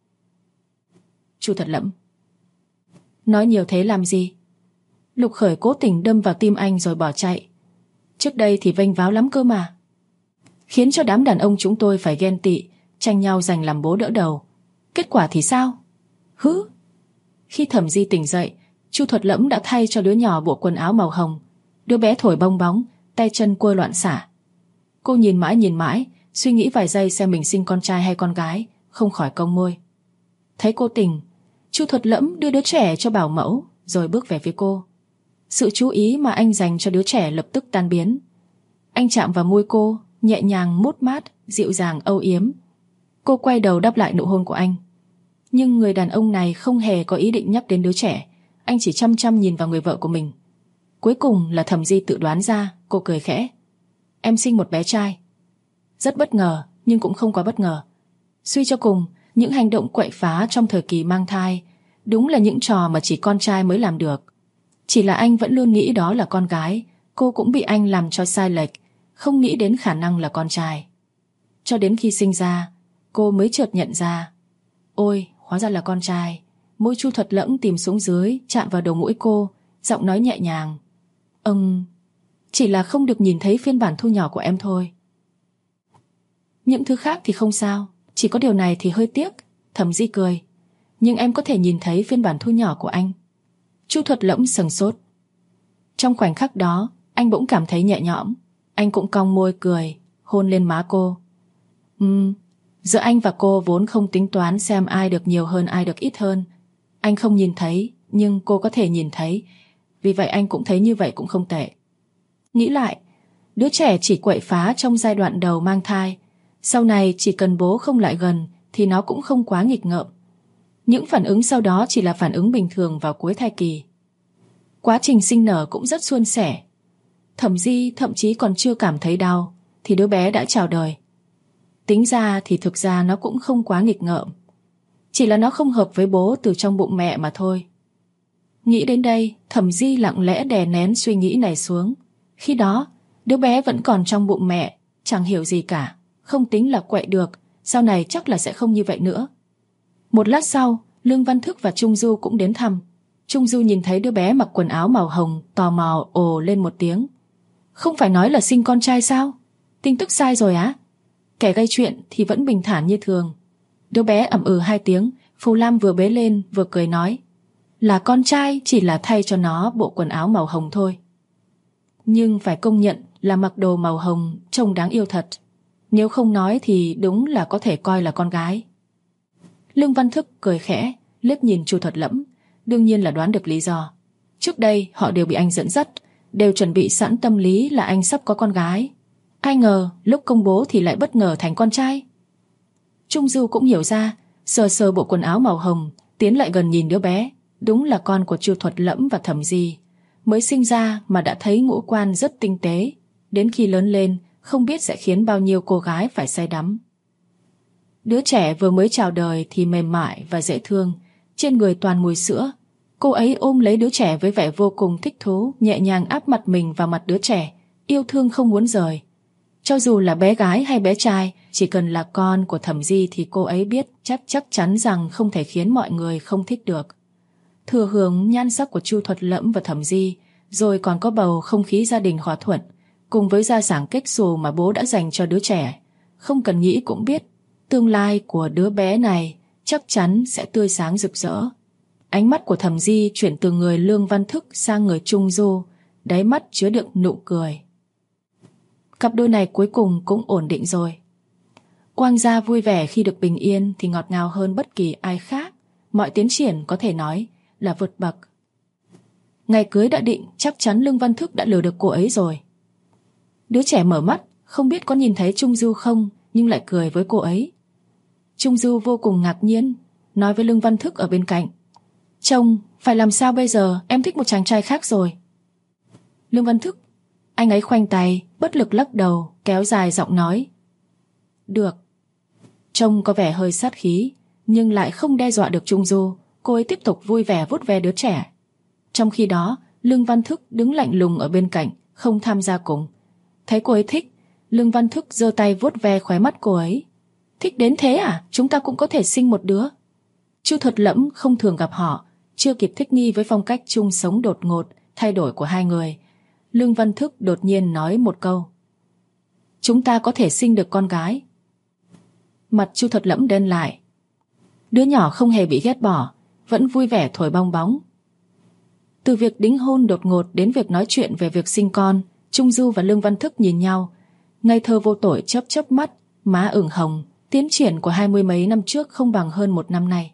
Chu Thật Lẫm. Nói nhiều thế làm gì? Lục Khởi cố tình đâm vào tim anh rồi bỏ chạy. Trước đây thì vênh váo lắm cơ mà. Khiến cho đám đàn ông chúng tôi phải ghen tị, tranh nhau giành làm bố đỡ đầu. Kết quả thì sao? Hứ! Khi Thẩm Di tỉnh dậy, Chu Thật Lẫm đã thay cho đứa nhỏ bộ quần áo màu hồng. Đứa bé thổi bong bóng, tay chân quơ loạn xả. Cô nhìn mãi, suy nghĩ vài giây xem mình sinh con trai hay con gái, không khỏi cong môi. Thấy cô tỉnh, Chu Thật Lẫm đưa đứa trẻ cho bảo mẫu, rồi bước về phía cô. Sự chú ý mà anh dành cho đứa trẻ lập tức tan biến. Anh chạm vào môi cô, nhẹ nhàng mút mát, dịu dàng âu yếm. Cô quay đầu đáp lại nụ hôn của anh. Nhưng người đàn ông này không hề có ý định nhắc đến đứa trẻ. Anh chỉ chăm chăm nhìn vào người vợ của mình. Cuối cùng là Thẩm Di tự đoán ra. Cô cười khẽ. Em sinh một bé trai. Rất bất ngờ, nhưng cũng không quá bất ngờ. Suy cho cùng, những hành động quậy phá trong thời kỳ mang thai đúng là những trò mà chỉ con trai mới làm được. Chỉ là anh vẫn luôn nghĩ đó là con gái. Cô cũng bị anh làm cho sai lệch, không nghĩ đến khả năng là con trai. Cho đến khi sinh ra, cô mới chợt nhận ra. Ôi, hóa ra là con trai. Môi Chu Thật Lẫm tìm xuống dưới, chạm vào đầu mũi cô, giọng nói nhẹ nhàng. Chỉ là không được nhìn thấy phiên bản thu nhỏ của em thôi. Những thứ khác thì không sao, chỉ có điều này thì hơi tiếc. Thẩm Di cười. Nhưng em có thể nhìn thấy phiên bản thu nhỏ của anh. Chu Thật Lẫm sừng sốt. Trong khoảnh khắc đó, anh bỗng cảm thấy nhẹ nhõm. Anh cũng cong môi cười, hôn lên má cô. Giữa anh và cô vốn không tính toán xem ai được nhiều hơn ai được ít hơn. Anh không nhìn thấy, nhưng cô có thể nhìn thấy. Vì vậy anh cũng thấy như vậy cũng không tệ. Nghĩ lại, đứa trẻ chỉ quậy phá trong giai đoạn đầu mang thai. Sau này chỉ cần bố không lại gần thì nó cũng không quá nghịch ngợm. Những phản ứng sau đó chỉ là phản ứng bình thường vào cuối thai kỳ. Quá trình sinh nở cũng rất suôn sẻ. Thẩm Di thậm chí còn chưa cảm thấy đau thì đứa bé đã chào đời. Tính ra thì thực ra nó cũng không quá nghịch ngợm, chỉ là nó không hợp với bố từ trong bụng mẹ mà thôi. Nghĩ đến đây, Thẩm Di lặng lẽ đè nén suy nghĩ này xuống. Khi đó, đứa bé vẫn còn trong bụng mẹ, chẳng hiểu gì cả, không tính là quậy được, sau này chắc là sẽ không như vậy nữa. Một lát sau, Lương Văn Thức và Trung Du cũng đến thăm. Trung Du nhìn thấy đứa bé mặc quần áo màu hồng, tò mò ồ lên một tiếng. Không phải nói là sinh con trai sao? Tin tức sai rồi á? Kẻ gây chuyện thì vẫn bình thản như thường. Đứa bé ậm ừ 2 tiếng, Phù Lam vừa bế lên vừa cười nói, là con trai, chỉ là thay cho nó bộ quần áo màu hồng thôi. Nhưng phải công nhận là mặc đồ màu hồng trông đáng yêu thật. Nếu không nói thì đúng là có thể coi là con gái. Lương Văn Thức cười khẽ, liếc nhìn Chu Thuật Lẫm, đương nhiên là đoán được lý do. Trước đây họ đều bị anh dẫn dắt, đều chuẩn bị sẵn tâm lý là anh sắp có con gái. Ai ngờ lúc công bố thì lại bất ngờ thành con trai. Trung Du cũng hiểu ra, sờ sờ bộ quần áo màu hồng, tiến lại gần nhìn đứa bé. Đúng là con của Chu Thuật Lẫm và Thẩm Di. Mới sinh ra mà đã thấy ngũ quan rất tinh tế, đến khi lớn lên không biết sẽ khiến bao nhiêu cô gái phải say đắm. Đứa trẻ vừa mới chào đời thì mềm mại và dễ thương, trên người toàn mùi sữa. Cô ấy ôm lấy đứa trẻ với vẻ vô cùng thích thú, nhẹ nhàng áp mặt mình vào mặt đứa trẻ, yêu thương không muốn rời. Cho dù là bé gái hay bé trai, chỉ cần là con của Thẩm Di thì cô ấy biết chắc chắn rằng không thể khiến mọi người không thích được. Thừa hưởng nhan sắc của Chu Thuật Lẫm và Thẩm Di, rồi còn có bầu không khí gia đình hòa thuận, cùng với gia sản kết xù mà bố đã dành cho đứa trẻ. Không cần nghĩ cũng biết, tương lai của đứa bé này chắc chắn sẽ tươi sáng rực rỡ. Ánh mắt của Thẩm Di chuyển từ người Lương Văn Thức sang người Trung Du, đáy mắt chứa đựng nụ cười. Cặp đôi này cuối cùng cũng ổn định rồi. Quang gia vui vẻ khi được bình yên thì ngọt ngào hơn bất kỳ ai khác. Mọi tiến triển có thể nói là vượt bậc. Ngày cưới đã định, chắc chắn Lương Văn Thức đã lừa được cô ấy rồi. Đứa trẻ mở mắt, không biết có nhìn thấy Trung Du không, nhưng lại cười với cô ấy. Trung Du vô cùng ngạc nhiên, nói với Lương Văn Thức ở bên cạnh, chồng, phải làm sao bây giờ, em thích một chàng trai khác rồi. Lương Văn Thức, anh ấy khoanh tay, bất lực lắc đầu, kéo dài giọng nói, được. Trông có vẻ hơi sát khí, nhưng lại không đe dọa được Trung Du. Cô ấy tiếp tục vui vẻ vuốt ve đứa trẻ. Trong khi đó, Lương Văn Thức đứng lạnh lùng ở bên cạnh, không tham gia cùng. Thấy cô ấy thích, Lương Văn Thức giơ tay vuốt ve khóe mắt cô ấy. Thích đến thế à? Chúng ta cũng có thể sinh một đứa. Chu Thuật Lẫm không thường gặp họ, chưa kịp thích nghi với phong cách chung sống đột ngột, thay đổi của hai người. Lương Văn Thức đột nhiên nói một câu, chúng ta có thể sinh được con gái. Mặt Chu Thuật Lẫm đen lại. Đứa nhỏ không hề bị ghét bỏ, vẫn vui vẻ thổi bong bóng. Từ việc đính hôn đột ngột đến việc nói chuyện về việc sinh con, Trung Du và Lương Văn Thức nhìn nhau, ngây thơ vô tội chớp chớp mắt, má ửng hồng. Tiến triển của 20 mấy năm trước không bằng hơn 1 năm nay.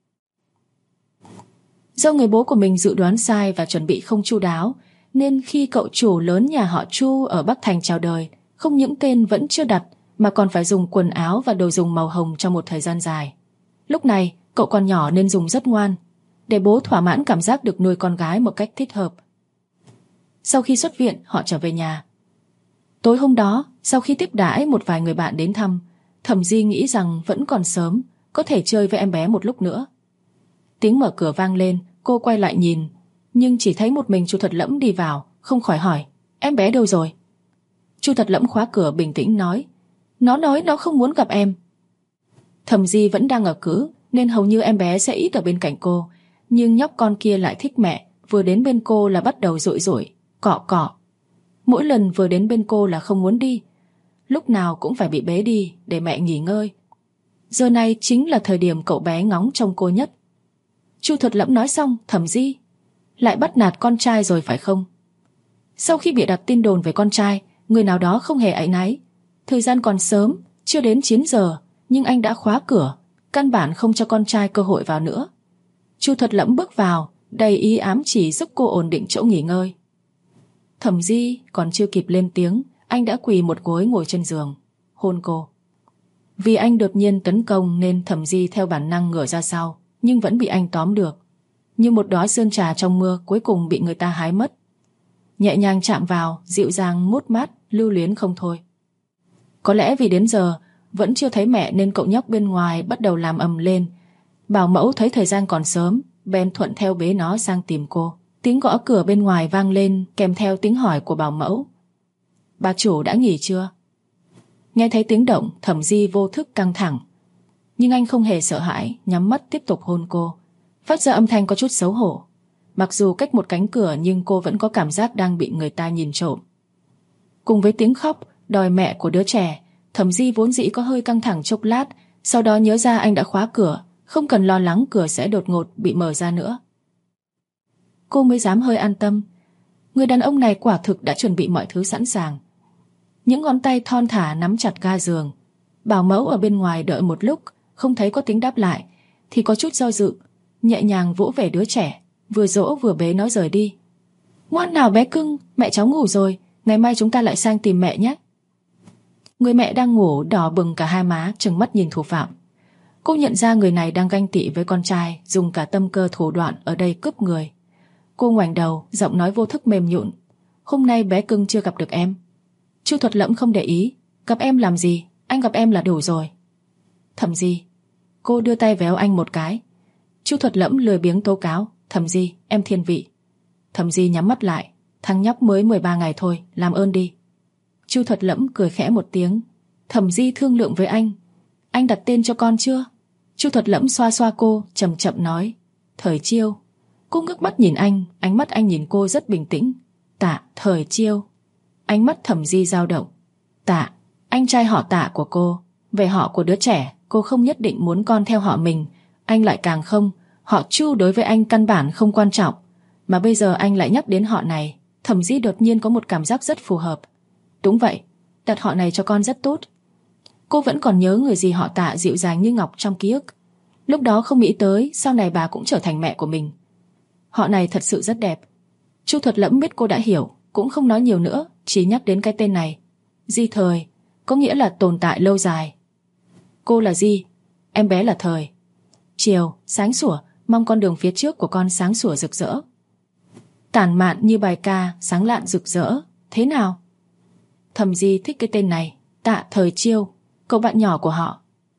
Do người bố của mình dự đoán sai và chuẩn bị không chu đáo, nên khi cậu chủ lớn nhà họ Chu ở Bắc Thành chào đời, không những tên vẫn chưa đặt mà còn phải dùng quần áo và đồ dùng màu hồng trong một thời gian dài. Lúc này cậu còn nhỏ nên dùng rất ngoan, để bố thỏa mãn cảm giác được nuôi con gái một cách thích hợp. Sau khi xuất viện, họ trở về nhà. Tối hôm đó, sau khi tiếp đãi một vài người bạn đến thăm, Thẩm Di nghĩ rằng vẫn còn sớm, có thể chơi với em bé một lúc nữa. Tiếng mở cửa vang lên, cô quay lại nhìn, nhưng chỉ thấy một mình Chu Thuật Lẫm đi vào, không khỏi hỏi, em bé đâu rồi? Chu Thuật Lẫm khóa cửa bình tĩnh nói, nó nói nó không muốn gặp em. Thẩm Di vẫn đang ở cữ, nên hầu như em bé sẽ ít ở bên cạnh cô, nhưng nhóc con kia lại thích mẹ, vừa đến bên cô là bắt đầu dụi dụi, cọ cọ. Mỗi lần vừa đến bên cô là không muốn đi, lúc nào cũng phải bị bế đi để mẹ nghỉ ngơi. Giờ này chính là thời điểm cậu bé ngóng trông cô nhất. Chu Thuật Lẫm nói xong, Thẩm Di, lại bắt nạt con trai rồi phải không? Sau khi bịa đặt tin đồn về con trai, người nào đó không hề áy náy. Thời gian còn sớm, chưa đến 9 giờ, nhưng anh đã khóa cửa, căn bản không cho con trai cơ hội vào nữa. Chu Thuật Lẫm bước vào, đầy ý ám chỉ giúp cô ổn định chỗ nghỉ ngơi. Thẩm Di còn chưa kịp lên tiếng, anh đã quỳ một gối ngồi trên giường, hôn cô. Vì anh đột nhiên tấn công nên Thẩm Di theo bản năng ngửa ra sau, nhưng vẫn bị anh tóm được. như một đóa sơn trà trong mưa cuối cùng bị người ta hái mất. Nhẹ nhàng chạm vào, dịu dàng mút mát, lưu luyến không thôi. Có lẽ vì đến giờ vẫn chưa thấy mẹ nên cậu nhóc bên ngoài bắt đầu làm ầm lên. Bảo mẫu thấy thời gian còn sớm, bèn thuận theo bế nó sang tìm cô. Tiếng gõ cửa bên ngoài vang lên kèm theo tiếng hỏi của bảo mẫu. Bà chủ đã nghỉ chưa? Nghe thấy tiếng động, Thẩm Di vô thức căng thẳng. Nhưng anh không hề sợ hãi, nhắm mắt tiếp tục hôn cô, phát ra âm thanh có chút xấu hổ. Mặc dù cách một cánh cửa nhưng cô vẫn có cảm giác đang bị người ta nhìn trộm. Cùng với tiếng khóc đòi mẹ của đứa trẻ, Thẩm Di vốn dĩ có hơi căng thẳng chốc lát, sau đó nhớ ra anh đã khóa cửa, không cần lo lắng cửa sẽ đột ngột bị mở ra nữa. Cô mới dám hơi an tâm. Người đàn ông này quả thực đã chuẩn bị mọi thứ sẵn sàng. Những ngón tay thon thả nắm chặt ga giường. Bảo mẫu ở bên ngoài đợi một lúc, không thấy có tiếng đáp lại, thì có chút do dự, nhẹ nhàng vỗ về đứa trẻ, vừa dỗ vừa bế nó rời đi. Ngoan nào bé cưng, mẹ cháu ngủ rồi, ngày mai chúng ta lại sang tìm mẹ nhé. Người mẹ đang ngủ đỏ bừng cả hai má, trừng mắt nhìn thủ phạm. Cô nhận ra người này đang ganh tị với con trai, dùng cả tâm cơ thủ đoạn ở đây cướp người. Cô ngoảnh đầu, giọng nói vô thức mềm nhũn. Hôm nay bé cưng chưa gặp được em. Chu Thuật Lẫm không để ý. Gặp em làm gì, anh gặp em là đủ rồi. Thẩm Di. Cô đưa tay véo anh một cái. Chu Thuật Lẫm lười biếng tố cáo. Thẩm Di, em thiên vị. Thẩm Di nhắm mắt lại. Thằng nhóc mới 13 ngày thôi, làm ơn đi. Chu Thuật Lẫm cười khẽ một tiếng. Thẩm Di thương lượng với anh đặt tên cho con chưa? Chu Thuật Lẫm xoa xoa cô, chậm chậm nói. Thời Chiêu. Cô ngước mắt nhìn anh, ánh mắt anh nhìn cô rất bình tĩnh. Tạ, Thời Chiêu. Ánh mắt Thẩm Di dao động. Tạ, anh trai họ Tạ của cô. Về họ của đứa trẻ, cô không nhất định muốn con theo họ mình. Anh lại càng không. Họ Chu đối với anh căn bản không quan trọng. Mà bây giờ anh lại nhắc đến họ này. Thẩm Di đột nhiên có một cảm giác rất phù hợp. Đúng vậy, đặt họ này cho con rất tốt. Cô vẫn còn nhớ người dì họ Tạ dịu dàng như ngọc trong ký ức. Lúc đó không nghĩ tới sau này bà cũng trở thành mẹ của mình. Họ này thật sự rất đẹp. Chu Thuật Lẫm biết cô đã hiểu, cũng không nói nhiều nữa, chỉ nhắc đến cái tên này. Di Thời, có nghĩa là tồn tại lâu dài. Cô là Di, em bé là Thời. Chiều, sáng sủa, mong con đường phía trước của con sáng sủa rực rỡ. Tản mạn như bài ca, sáng lạn rực rỡ. Thế nào? Thẩm Di thích cái tên này. Tạ Thời Chiêu, cậu bạn nhỏ của họ.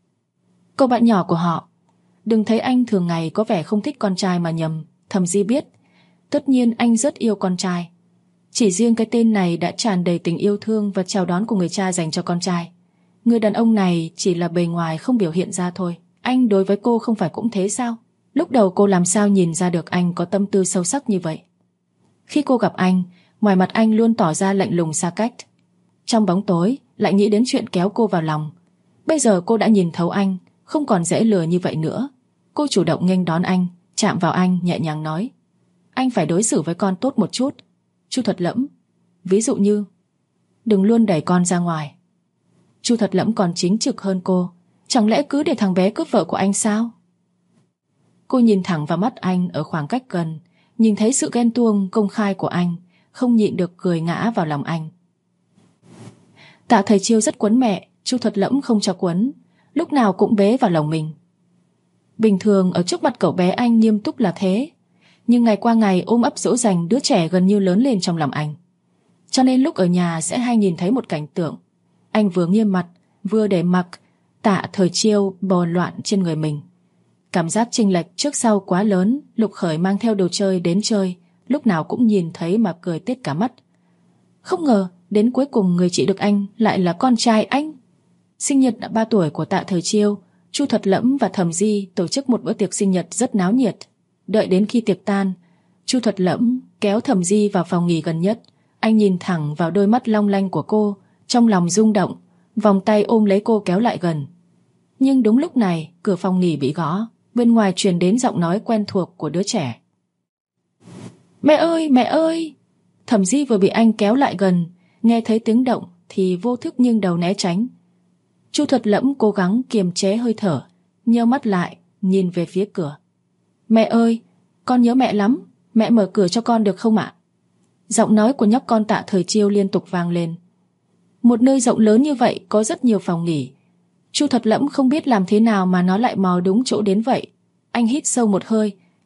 Cậu bạn nhỏ của họ. Đừng thấy anh thường ngày có vẻ không thích con trai mà nhầm. Thẩm Di biết, tất nhiên anh rất yêu con trai. Chỉ riêng cái tên này đã tràn đầy tình yêu thương và chào đón của người cha dành cho con trai. Người đàn ông này chỉ là bề ngoài không biểu hiện ra thôi. Anh đối với cô không phải cũng thế sao? Lúc đầu cô làm sao nhìn ra được anh có tâm tư sâu sắc như vậy? Khi cô gặp anh, ngoài mặt anh luôn tỏ ra lạnh lùng xa cách. Trong bóng tối lại nghĩ đến chuyện kéo cô vào lòng. Bây giờ cô đã nhìn thấu anh, không còn dễ lừa như vậy nữa. Cô chủ động nghênh đón anh, chạm vào anh, nhẹ nhàng nói. Anh phải đối xử với con tốt một chút, Chu Thuật Lẫm. Ví dụ như đừng luôn đẩy con ra ngoài. Chu Thuật Lẫm còn chính trực hơn cô. Chẳng lẽ cứ để thằng bé cướp vợ của anh sao? Cô nhìn thẳng vào mắt anh ở khoảng cách gần, nhìn thấy sự ghen tuông công khai của anh, không nhịn được cười ngã vào lòng anh. Tạ Thời Chiêu rất quấn mẹ, Chu Thuật Lẫm không cho quấn, lúc nào cũng bế vào lòng mình. Bình thường ở trước mặt cậu bé anh nghiêm túc là thế, nhưng ngày qua ngày ôm ấp dỗ dành đứa trẻ gần như lớn lên trong lòng anh. Cho nên lúc ở nhà sẽ hay nhìn thấy một cảnh tượng. Anh vừa nghiêm mặt, vừa để mặc Tạ Thời Chiêu bò loạn trên người mình. Cảm giác chênh lệch trước sau quá lớn. Lục Khởi mang theo đồ chơi đến chơi, lúc nào cũng nhìn thấy mà cười tít cả mắt. Không ngờ đến cuối cùng người chị được anh lại là con trai anh. Sinh nhật 3 tuổi của Tạ Thời Chiêu, Chu Thuật Lẫm và Thẩm Di tổ chức một bữa tiệc sinh nhật rất náo nhiệt. Đợi đến khi tiệc tan, Chu Thuật Lẫm kéo Thẩm Di vào phòng nghỉ gần nhất. Anh nhìn thẳng vào đôi mắt long lanh của cô, trong lòng rung động, vòng tay ôm lấy cô kéo lại gần. Nhưng đúng lúc này, cửa phòng nghỉ bị gõ, bên ngoài truyền đến giọng nói quen thuộc của đứa trẻ. Mẹ ơi, mẹ ơi! Thẩm Di vừa bị anh kéo lại gần, nghe thấy tiếng động thì vô thức nghiêng đầu né tránh. Chu Thuật Lẫm cố gắng kiềm chế hơi thở, nheo mắt lại, nhìn về phía cửa. Mẹ ơi, con nhớ mẹ lắm, mẹ mở cửa cho con được không ạ? Giọng nói của nhóc con Tạ Thời Chiêu liên tục vang lên. Một nơi rộng lớn như vậy có rất nhiều phòng nghỉ. Chu Thuật Lẫm không biết làm thế nào mà nó lại mò đúng chỗ đến vậy. Anh hít sâu một hơi,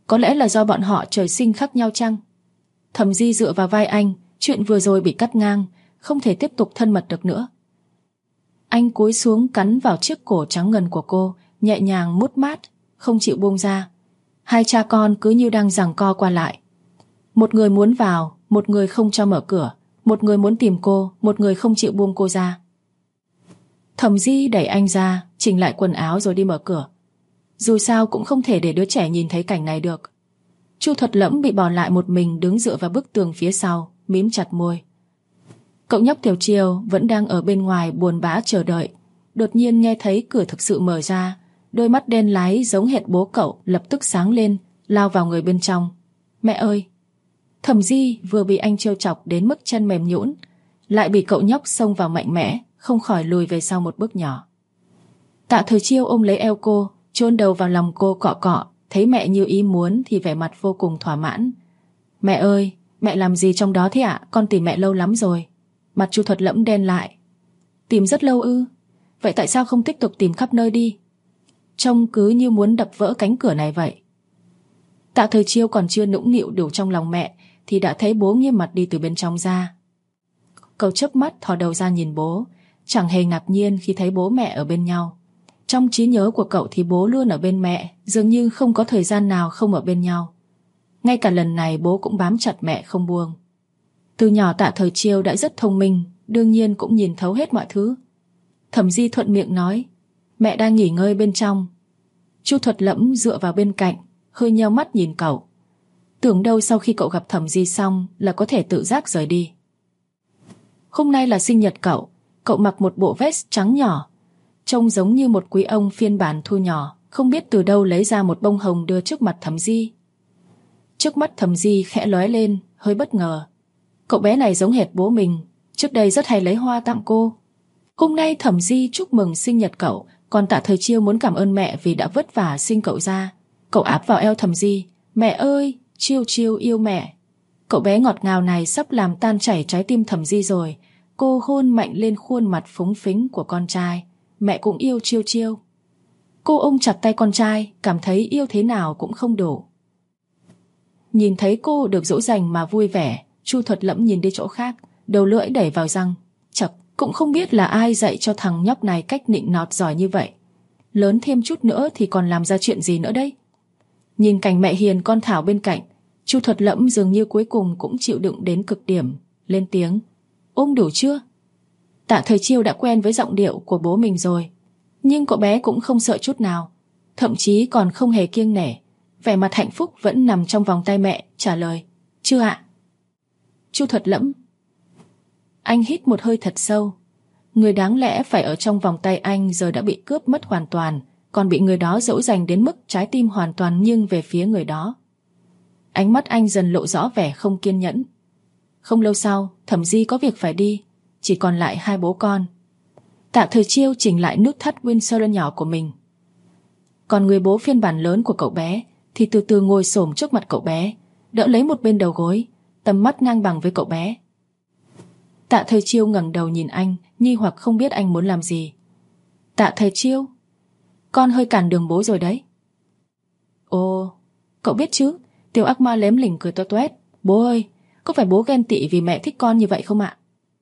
Có lẽ là do bọn họ trời sinh khác nhau chăng? Thẩm Di dựa vào vai anh, chuyện vừa rồi bị cắt ngang, không thể tiếp tục thân mật được nữa. Anh cúi xuống cắn vào chiếc cổ trắng ngần của cô, nhẹ nhàng mút mát, không chịu buông ra. Hai cha con cứ như đang giằng co qua lại. Một người muốn vào, một người không cho mở cửa. Một người muốn tìm cô, một người không chịu buông cô ra. Thẩm Di đẩy anh ra, chỉnh lại quần áo rồi đi mở cửa. Dù sao cũng không thể để đứa trẻ nhìn thấy cảnh này được. Chu Thuật Lẫm bị bỏ lại một mình đứng dựa vào bức tường phía sau, mím chặt môi. Cậu nhóc Tiểu Chiêu vẫn đang ở bên ngoài buồn bã chờ đợi. Đột nhiên nghe thấy cửa thực sự mở ra, đôi mắt đen láy giống hệt bố cậu lập tức sáng lên, lao vào người bên trong. Mẹ ơi! Thẩm Di vừa bị anh trêu chọc đến mức chân mềm nhũn, lại bị cậu nhóc xông vào mạnh mẽ, không khỏi lùi về sau một bước nhỏ. Tạ Thời Chiêu ôm lấy eo cô, chôn đầu vào lòng cô cọ cọ, thấy mẹ như ý muốn thì vẻ mặt vô cùng thỏa mãn. Mẹ ơi, mẹ làm gì trong đó thế ạ? Con tìm mẹ lâu lắm rồi. Mặt Chu Thuật Lẫm đen lại. Tìm rất lâu ư? Vậy tại sao không tiếp tục tìm khắp nơi đi? Trông cứ như muốn đập vỡ cánh cửa này vậy. Tạ Thời Chiêu còn chưa nũng nịu đủ trong lòng mẹ thì đã thấy bố nghiêm mặt đi từ bên trong ra. Cậu chớp mắt thò đầu ra nhìn bố, chẳng hề ngạc nhiên khi thấy bố mẹ ở bên nhau. Trong trí nhớ của cậu thì bố luôn ở bên mẹ, dường như không có thời gian nào không ở bên nhau. Ngay cả lần này bố cũng bám chặt mẹ không buông. Từ nhỏ Tạ Thời Chiêu đã rất thông minh, đương nhiên cũng nhìn thấu hết mọi thứ. Thẩm Di thuận miệng nói, mẹ đang nghỉ ngơi bên trong. Chu Thuật Lẫm dựa vào bên cạnh, hơi nheo mắt nhìn cậu. Tưởng đâu sau khi cậu gặp Thẩm Di xong là có thể tự giác rời đi. Hôm nay là sinh nhật cậu. Cậu mặc một bộ vest trắng nhỏ, trông giống như một quý ông phiên bản thu nhỏ, không biết từ đâu lấy ra một bông hồng đưa trước mặt Thẩm Di. Trước mắt Thẩm Di khẽ lóe lên, hơi bất ngờ. Cậu bé này giống hệt bố mình, trước đây rất hay lấy hoa tặng cô. Hôm nay Thẩm Di chúc mừng sinh nhật cậu, còn Tạ Thời Chiêu muốn cảm ơn mẹ vì đã vất vả sinh cậu ra. Cậu áp vào eo Thẩm Di, mẹ ơi, Chiêu Chiêu yêu mẹ. Cậu bé ngọt ngào này sắp làm tan chảy trái tim Thẩm Di rồi. Cô hôn mạnh lên khuôn mặt phúng phính của con trai. Mẹ cũng yêu Chiêu Chiêu. Cô ôm chặt tay con trai, cảm thấy yêu thế nào cũng không đủ. Nhìn thấy cô được dỗ dành mà vui vẻ, Chu Thuật Lẫm nhìn đi chỗ khác, đầu lưỡi đẩy vào răng. Chậc, cũng không biết là ai dạy cho thằng nhóc này cách nịnh nọt giỏi như vậy. Lớn thêm chút nữa thì còn làm ra chuyện gì nữa đấy. Nhìn cảnh mẹ hiền con Thảo bên cạnh, Chu Thuật Lẫm dường như cuối cùng cũng chịu đựng đến cực điểm, lên tiếng. Ôm đủ chưa? Tạ Thời Chiêu đã quen với giọng điệu của bố mình rồi, nhưng cậu bé cũng không sợ chút nào, thậm chí còn không hề kiêng nể. Vẻ mặt hạnh phúc vẫn nằm trong vòng tay mẹ, trả lời. Chưa ạ. Chu Thuật Lẫm. Anh hít một hơi thật sâu. Người đáng lẽ phải ở trong vòng tay anh giờ đã bị cướp mất hoàn toàn, còn bị người đó dỗ dành đến mức trái tim hoàn toàn nghiêng về phía người đó. Ánh mắt anh dần lộ rõ vẻ không kiên nhẫn. Không lâu sau, Thẩm Di có việc phải đi, chỉ còn lại hai bố con. Tạ Thời Chiêu chỉnh lại nút thắt Windsor nhỏ của mình. Còn người bố phiên bản lớn của cậu bé thì từ từ ngồi xổm trước mặt cậu bé, đỡ lấy một bên đầu gối, tầm mắt ngang bằng với cậu bé. Tạ Thời Chiêu ngẩng đầu nhìn anh, nghi hoặc không biết anh muốn làm gì. Tạ Thời Chiêu, con hơi cản đường bố rồi đấy. Ồ, cậu biết chứ? Tiểu ác ma lém lỉnh cười toét toét. Bố ơi, có phải bố ghen tị vì mẹ thích con như vậy không ạ?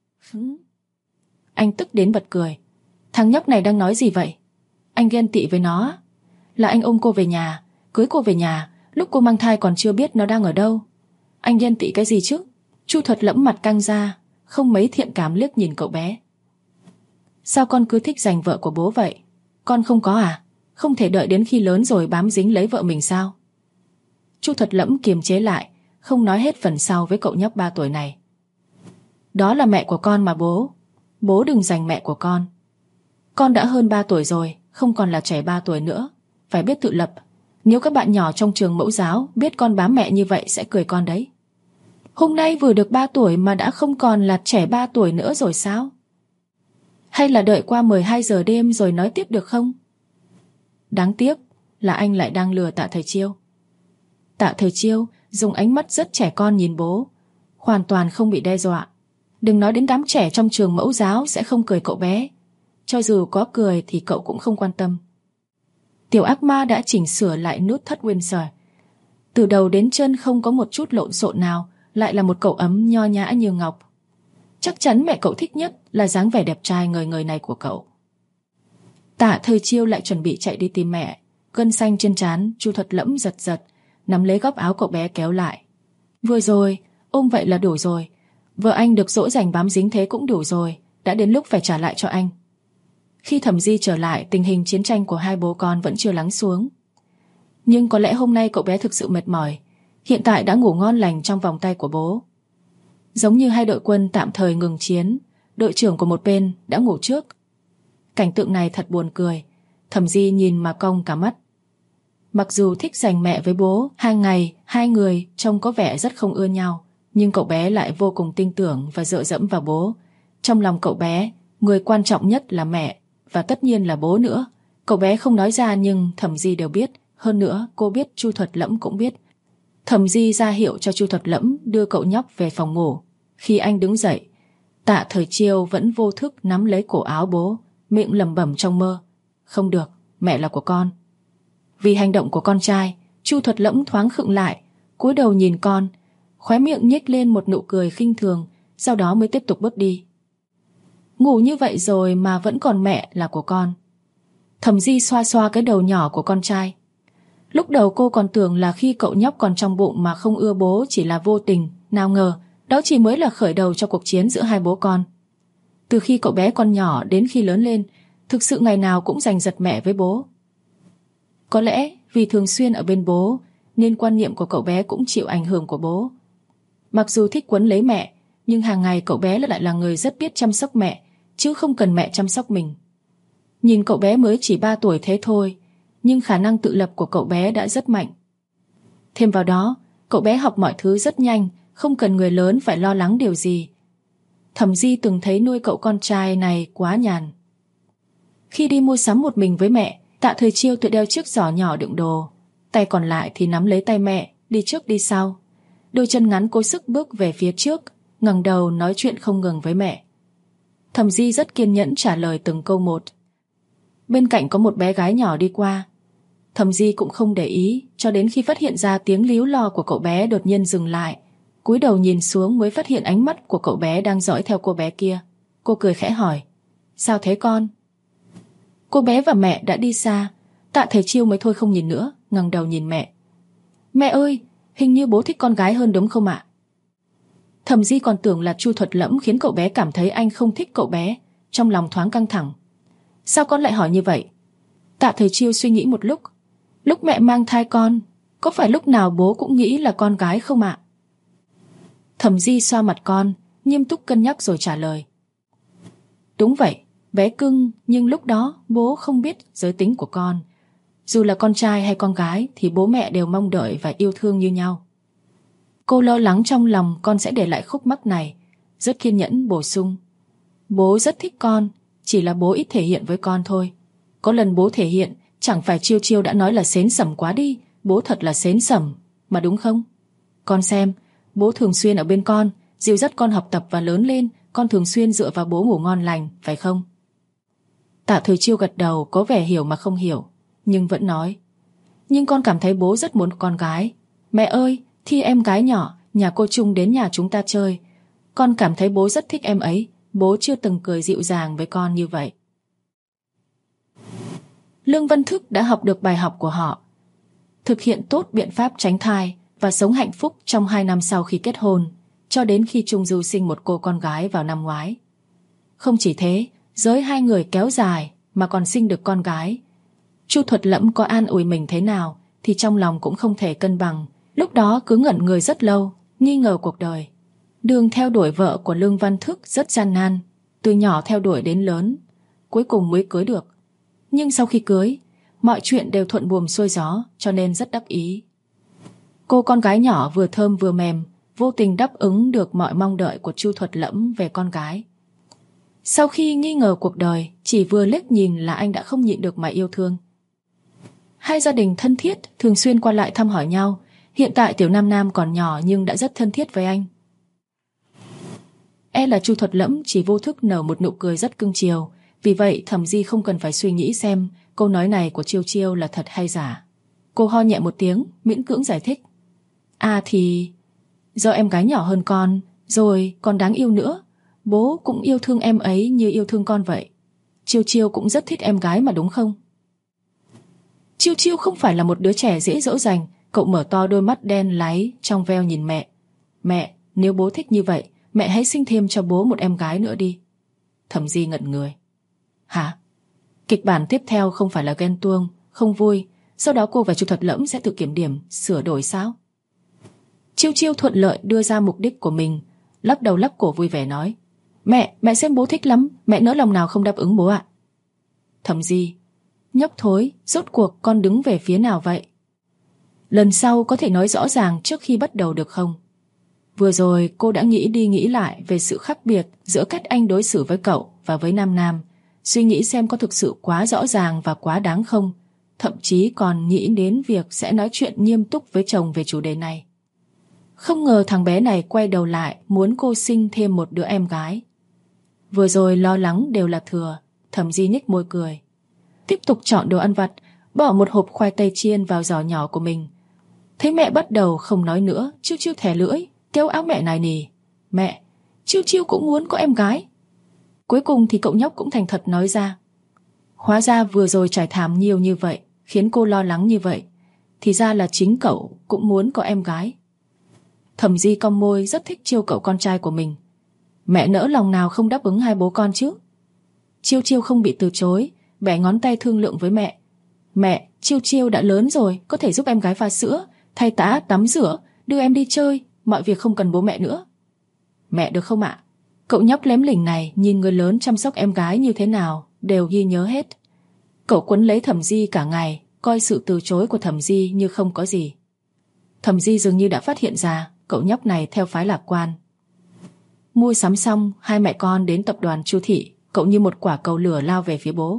Anh tức đến bật cười. Thằng nhóc này đang nói gì vậy? Anh ghen tị với nó? Là anh ôm cô về nhà, cưới cô về nhà, lúc cô mang thai còn chưa biết nó đang ở đâu. Anh ghen tị cái gì chứ? Chu Thuật Lẫm mặt căng ra, không mấy thiện cảm liếc nhìn cậu bé. Sao con cứ thích giành vợ của bố vậy? Con không có à? Không thể đợi đến khi lớn rồi bám dính lấy vợ mình sao? Chu Thuật Lẫm kiềm chế lại, không nói hết phần sau với cậu nhóc 3 tuổi này. Đó là mẹ của con mà bố. Bố đừng giành mẹ của con. Con đã hơn 3 tuổi rồi, không còn là trẻ 3 tuổi nữa. Phải biết tự lập. Nếu các bạn nhỏ trong trường mẫu giáo biết con bám mẹ như vậy sẽ cười con đấy. Hôm nay vừa được 3 tuổi mà đã không còn là trẻ 3 tuổi nữa rồi sao? Hay là đợi qua 12 giờ đêm rồi nói tiếp được không? Đáng tiếc là anh lại đang lừa Tạ Thời Chiêu. Tạ Thời Chiêu dùng ánh mắt rất trẻ con nhìn bố, hoàn toàn không bị đe dọa. Đừng nói đến đám trẻ trong trường mẫu giáo sẽ không cười cậu bé. Cho dù có cười thì cậu cũng không quan tâm. Tiểu ác ma đã chỉnh sửa lại nút thắt Windsor. Từ đầu đến chân không có một chút lộn xộn nào, lại là một cậu ấm nho nhã như ngọc. Chắc chắn mẹ cậu thích nhất là dáng vẻ đẹp trai ngời ngời này của cậu. Tạ Thời Chiêu lại chuẩn bị chạy đi tìm mẹ. Gân xanh trên trán Chu Thuật Lẫm giật giật, nắm lấy góc áo cậu bé kéo lại. Vừa rồi, ôm vậy là đủ rồi. Vợ anh được dỗ dành bám dính thế cũng đủ rồi, đã đến lúc phải trả lại cho anh. Khi Thẩm Di trở lại, tình hình chiến tranh của hai bố con vẫn chưa lắng xuống. Nhưng có lẽ hôm nay cậu bé thực sự mệt mỏi, hiện tại đã ngủ ngon lành trong vòng tay của bố. Giống như hai đội quân tạm thời ngừng chiến, đội trưởng của một bên đã ngủ trước. Cảnh tượng này thật buồn cười, Thẩm Di nhìn mà cong cả mắt. Mặc dù thích giành mẹ với bố, hàng ngày hai người trông có vẻ rất không ưa nhau, nhưng cậu bé lại vô cùng tin tưởng và dựa dẫm vào bố. Trong lòng cậu bé, người quan trọng nhất là mẹ, và tất nhiên là bố nữa. Cậu bé không nói ra nhưng Thẩm Di đều biết. Hơn nữa cô biết, Chu Thuật Lẫm cũng biết. Thẩm Di ra hiệu cho Chu Thuật Lẫm đưa cậu nhóc về phòng ngủ. Khi anh đứng dậy, Tạ Thời Chiêu vẫn vô thức nắm lấy cổ áo bố, miệng lẩm bẩm trong mơ. Không được, mẹ là của con. Vì hành động của con trai, Chu Thuật Lẫm thoáng khựng lại, cúi đầu nhìn con, khóe miệng nhếch lên một nụ cười khinh thường, sau đó mới tiếp tục bước đi. Ngủ như vậy rồi mà vẫn còn mẹ là của con. Thẩm Di xoa xoa cái đầu nhỏ của con trai. Lúc đầu cô còn tưởng là khi cậu nhóc còn trong bụng mà không ưa bố chỉ là vô tình, nào ngờ đó chỉ mới là khởi đầu cho cuộc chiến giữa hai bố con. Từ khi cậu bé còn nhỏ đến khi lớn lên, thực sự ngày nào cũng giành giật mẹ với bố. Có lẽ vì thường xuyên ở bên bố nên quan niệm của cậu bé cũng chịu ảnh hưởng của bố. Mặc dù thích quấn lấy mẹ, nhưng hàng ngày cậu bé lại là người rất biết chăm sóc mẹ, chứ không cần mẹ chăm sóc mình. Nhìn cậu bé mới chỉ 3 tuổi thế thôi, nhưng khả năng tự lập của cậu bé đã rất mạnh. Thêm vào đó, cậu bé học mọi thứ rất nhanh, không cần người lớn phải lo lắng điều gì. Thẩm Di từng thấy nuôi cậu con trai này quá nhàn. Khi đi mua sắm một mình với mẹ, Tạ Thời Chiêu tự đeo chiếc giỏ nhỏ đựng đồ, tay còn lại thì nắm lấy tay mẹ, đi trước đi sau. Đôi chân ngắn cố sức bước về phía trước, ngẩng đầu nói chuyện không ngừng với mẹ. Thẩm Di rất kiên nhẫn trả lời từng câu một. Bên cạnh có một bé gái nhỏ đi qua. Thẩm Di cũng không để ý, cho đến khi phát hiện ra tiếng líu lo của cậu bé đột nhiên dừng lại. Cúi đầu nhìn xuống mới phát hiện ánh mắt của cậu bé đang dõi theo cô bé kia. Cô cười khẽ hỏi, sao thế con? Cô bé và mẹ đã đi xa. Tạ Thời Chiêu mới thôi không nhìn nữa, ngẩng đầu nhìn mẹ. Mẹ ơi, hình như bố thích con gái hơn đúng không ạ? Thẩm Di còn tưởng là Chu Thuật Lẫm khiến cậu bé cảm thấy anh không thích cậu bé, trong lòng thoáng căng thẳng. Sao con lại hỏi như vậy? Tạ Thời Chiêu suy nghĩ một lúc. Lúc mẹ mang thai con, có phải lúc nào bố cũng nghĩ là con gái không ạ? Thẩm Di xoa mặt con, nghiêm túc cân nhắc rồi trả lời. Đúng vậy, bé cưng, nhưng lúc đó bố không biết giới tính của con. Dù là con trai hay con gái thì bố mẹ đều mong đợi và yêu thương như nhau. Cô lo lắng trong lòng con sẽ để lại khúc mắc này, rất kiên nhẫn bổ sung. Bố rất thích con, chỉ là bố ít thể hiện với con thôi. Có lần bố thể hiện, chẳng phải Chiêu Chiêu đã nói là xến xẩm quá đi, bố thật là xến xẩm, mà đúng không? Con xem, bố thường xuyên ở bên con, dìu dắt con học tập và lớn lên, con thường xuyên dựa vào bố ngủ ngon lành, phải không? Tạ Thời Chiêu gật đầu, có vẻ hiểu mà không hiểu, nhưng vẫn nói. Nhưng con cảm thấy bố rất muốn con gái. Mẹ ơi, Thi em gái nhỏ, nhà cô Trung đến nhà chúng ta chơi. Con cảm thấy bố rất thích em ấy, bố chưa từng cười dịu dàng với con như vậy. Lương Văn Thức đã học được bài học của họ. Thực hiện tốt biện pháp tránh thai và sống hạnh phúc trong 2 năm sau khi kết hôn, cho đến khi Trung Du sinh một cô con gái vào năm ngoái. Không chỉ thế, giới hai người kéo dài mà còn sinh được con gái. Chu Thuật Lẫm có an ủi mình thế nào thì trong lòng cũng không thể cân bằng. Lúc đó cứ ngẩn người rất lâu, nghi ngờ cuộc đời. Đường theo đuổi vợ của Lương Văn Thức rất gian nan, từ nhỏ theo đuổi đến lớn, cuối cùng mới cưới được. Nhưng sau khi cưới, mọi chuyện đều thuận buồm xuôi gió, cho nên rất đắc ý. Cô con gái nhỏ vừa thơm vừa mềm, vô tình đáp ứng được mọi mong đợi của Chu Thuật Lẫm về con gái. Sau khi nghi ngờ cuộc đời, chỉ vừa liếc nhìn là anh đã không nhịn được mà yêu thương. Hai gia đình thân thiết, thường xuyên qua lại thăm hỏi nhau. Hiện tại Tiểu Nam Nam còn nhỏ nhưng đã rất thân thiết với anh. E là Chu Thuật Lẫm chỉ vô thức nở một nụ cười rất cưng chiều. Vì vậy Thẩm Di không cần phải suy nghĩ xem câu nói này của Chiêu Chiêu là thật hay giả. Cô ho nhẹ một tiếng, miễn cưỡng giải thích. À thì do em gái nhỏ hơn con, rồi còn đáng yêu nữa. Bố cũng yêu thương em ấy như yêu thương con vậy. Chiêu Chiêu cũng rất thích em gái mà đúng không? Chiêu Chiêu không phải là một đứa trẻ dễ dỗ dành. Cậu mở to đôi mắt đen láy trong veo nhìn mẹ. Mẹ, nếu bố thích như vậy, mẹ hãy sinh thêm cho bố một em gái nữa đi. Thẩm Di ngẩn người. Hả? Kịch bản tiếp theo không phải là ghen tuông, không vui, sau đó cô và Chu Thuật Lẫm sẽ tự kiểm điểm, sửa đổi sao? Chiêu Chiêu thuận lợi đưa ra mục đích của mình, lắc đầu lắc cổ vui vẻ nói: Mẹ xem bố thích lắm, mẹ nỡ lòng nào không đáp ứng bố ạ. Thẩm Di: Nhóc thối, rốt cuộc con đứng về phía nào vậy? Lần sau có thể nói rõ ràng trước khi bắt đầu được không? Vừa rồi cô đã nghĩ đi nghĩ lại về sự khác biệt giữa cách anh đối xử với cậu và với Nam Nam, suy nghĩ xem có thực sự quá rõ ràng và quá đáng không, thậm chí còn nghĩ đến việc sẽ nói chuyện nghiêm túc với chồng về chủ đề này. Không ngờ thằng bé này quay đầu lại muốn cô sinh thêm một đứa em gái. Vừa rồi lo lắng đều là thừa. Thẩm Di nhếch môi cười, tiếp tục chọn đồ ăn vặt, bỏ một hộp khoai tây chiên vào giỏ nhỏ của mình. Thấy mẹ bắt đầu không nói nữa, Chiêu Chiêu thè lưỡi, kêu áo mẹ nài nỉ: Mẹ, Chiêu Chiêu cũng muốn có em gái. Cuối cùng thì cậu nhóc cũng thành thật nói ra. Hóa ra vừa rồi trải thảm nhiều như vậy, khiến cô lo lắng như vậy, thì ra là chính cậu cũng muốn có em gái. Thẩm Di cong môi, rất thích Chiêu cậu con trai của mình. Mẹ nỡ lòng nào không đáp ứng hai bố con chứ? Chiêu Chiêu không bị từ chối, bẻ ngón tay thương lượng với mẹ. Mẹ, Chiêu Chiêu đã lớn rồi, có thể giúp em gái pha sữa, thay tã, tắm rửa, đưa em đi chơi, mọi việc không cần bố mẹ nữa. Mẹ được không ạ? Cậu nhóc lém lỉnh này nhìn người lớn chăm sóc em gái như thế nào đều ghi nhớ hết. Cậu quấn lấy Thẩm Di cả ngày, coi sự từ chối của Thẩm Di như không có gì. Thẩm Di dường như đã phát hiện ra cậu nhóc này theo phái lạc quan. Mua sắm xong, hai mẹ con đến tập đoàn Chu thị. Cậu như một quả cầu lửa lao về phía bố.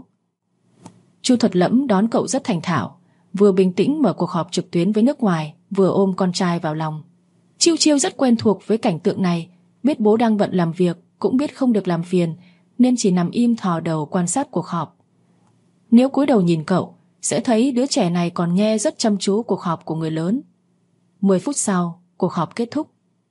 Chu Thuật Lẫm đón cậu rất thành thạo, vừa bình tĩnh mở cuộc họp trực tuyến với nước ngoài, vừa ôm con trai vào lòng. Chiêu Chiêu rất quen thuộc với cảnh tượng này, biết bố đang bận làm việc, cũng biết không được làm phiền, nên chỉ nằm im thò đầu quan sát cuộc họp. Nếu cúi đầu nhìn cậu, sẽ thấy đứa trẻ này còn nghe rất chăm chú cuộc họp của người lớn. 10 phút sau, cuộc họp kết thúc.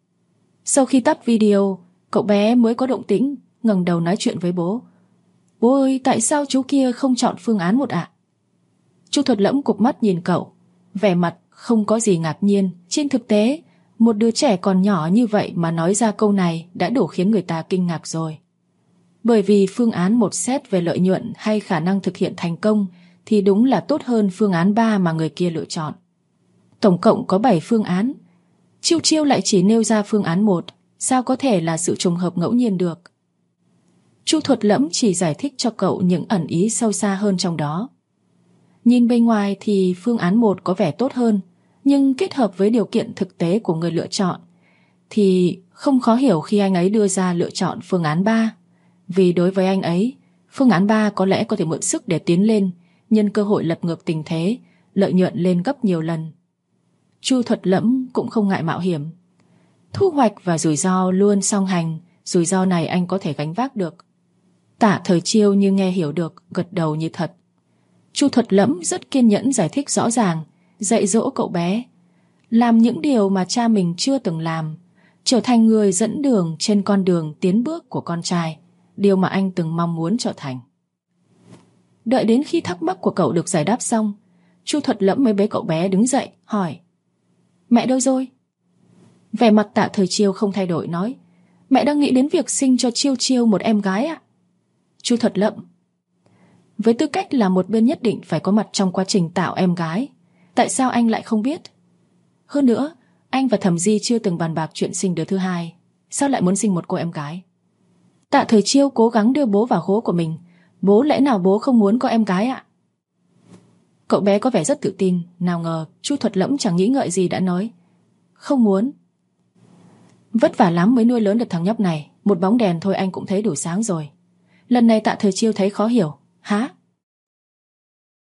Sau khi tắt video, cậu bé mới có động tĩnh, ngẩng đầu nói chuyện với bố. Bố ơi, tại sao chú kia không chọn phương án 1 ạ? Chu Thuật Lẫm cụp mắt nhìn cậu, vẻ mặt không có gì ngạc nhiên. Trên thực tế, một đứa trẻ còn nhỏ như vậy mà nói ra câu này đã đủ khiến người ta kinh ngạc rồi. Bởi vì phương án 1 xét về lợi nhuận hay khả năng thực hiện thành công thì đúng là tốt hơn phương án 3 mà người kia lựa chọn. Tổng cộng có 7 phương án. Chiêu Chiêu lại chỉ nêu ra phương án 1, sao có thể là sự trùng hợp ngẫu nhiên được? Chu Thuật Lẫm chỉ giải thích cho cậu những ẩn ý sâu xa hơn trong đó. Nhìn bên ngoài thì phương án 1 có vẻ tốt hơn, nhưng kết hợp với điều kiện thực tế của người lựa chọn thì không khó hiểu khi anh ấy đưa ra lựa chọn phương án 3. Vì đối với anh ấy, phương án 3 có lẽ có thể mượn sức để tiến lên, nhân cơ hội lật ngược tình thế, lợi nhuận lên gấp nhiều lần. Chu Thuật Lẫm cũng không ngại mạo hiểm. Thu hoạch và rủi ro luôn song hành, rủi ro này anh có thể gánh vác được. Tạ Thời Chiêu như nghe hiểu được, gật đầu như thật. Chu Thuật Lẫm rất kiên nhẫn giải thích rõ ràng, dạy dỗ cậu bé làm những điều mà cha mình chưa từng làm, trở thành người dẫn đường trên con đường tiến bước của con trai, điều mà anh từng mong muốn trở thành. Đợi đến khi thắc mắc của cậu được giải đáp xong, Chu Thuật Lẫm mới bế cậu bé đứng dậy, hỏi: Mẹ đâu rồi? Vẻ mặt Tạ Thời Chiêu không thay đổi, nói: Mẹ đang nghĩ đến việc sinh cho Chiêu Chiêu một em gái ạ. Chu Thuật Lẫm: Với tư cách là một bên nhất định phải có mặt trong quá trình tạo em gái, tại sao anh lại không biết? Hơn nữa, anh và Thẩm Di chưa từng bàn bạc chuyện sinh đứa thứ hai, sao lại muốn sinh một cô em gái? Tạ Thời Chiêu cố gắng đưa bố vào hố của mình. Bố, lẽ nào bố không muốn có em gái ạ? Cậu bé có vẻ rất tự tin, nào ngờ Chu Thuật Lẫm chẳng nghĩ ngợi gì đã nói: Không muốn. Vất vả lắm mới nuôi lớn được thằng nhóc này, một bóng đèn thôi anh cũng thấy đủ sáng rồi. Lần này Tạ Thời Chiêu thấy khó hiểu. Hả?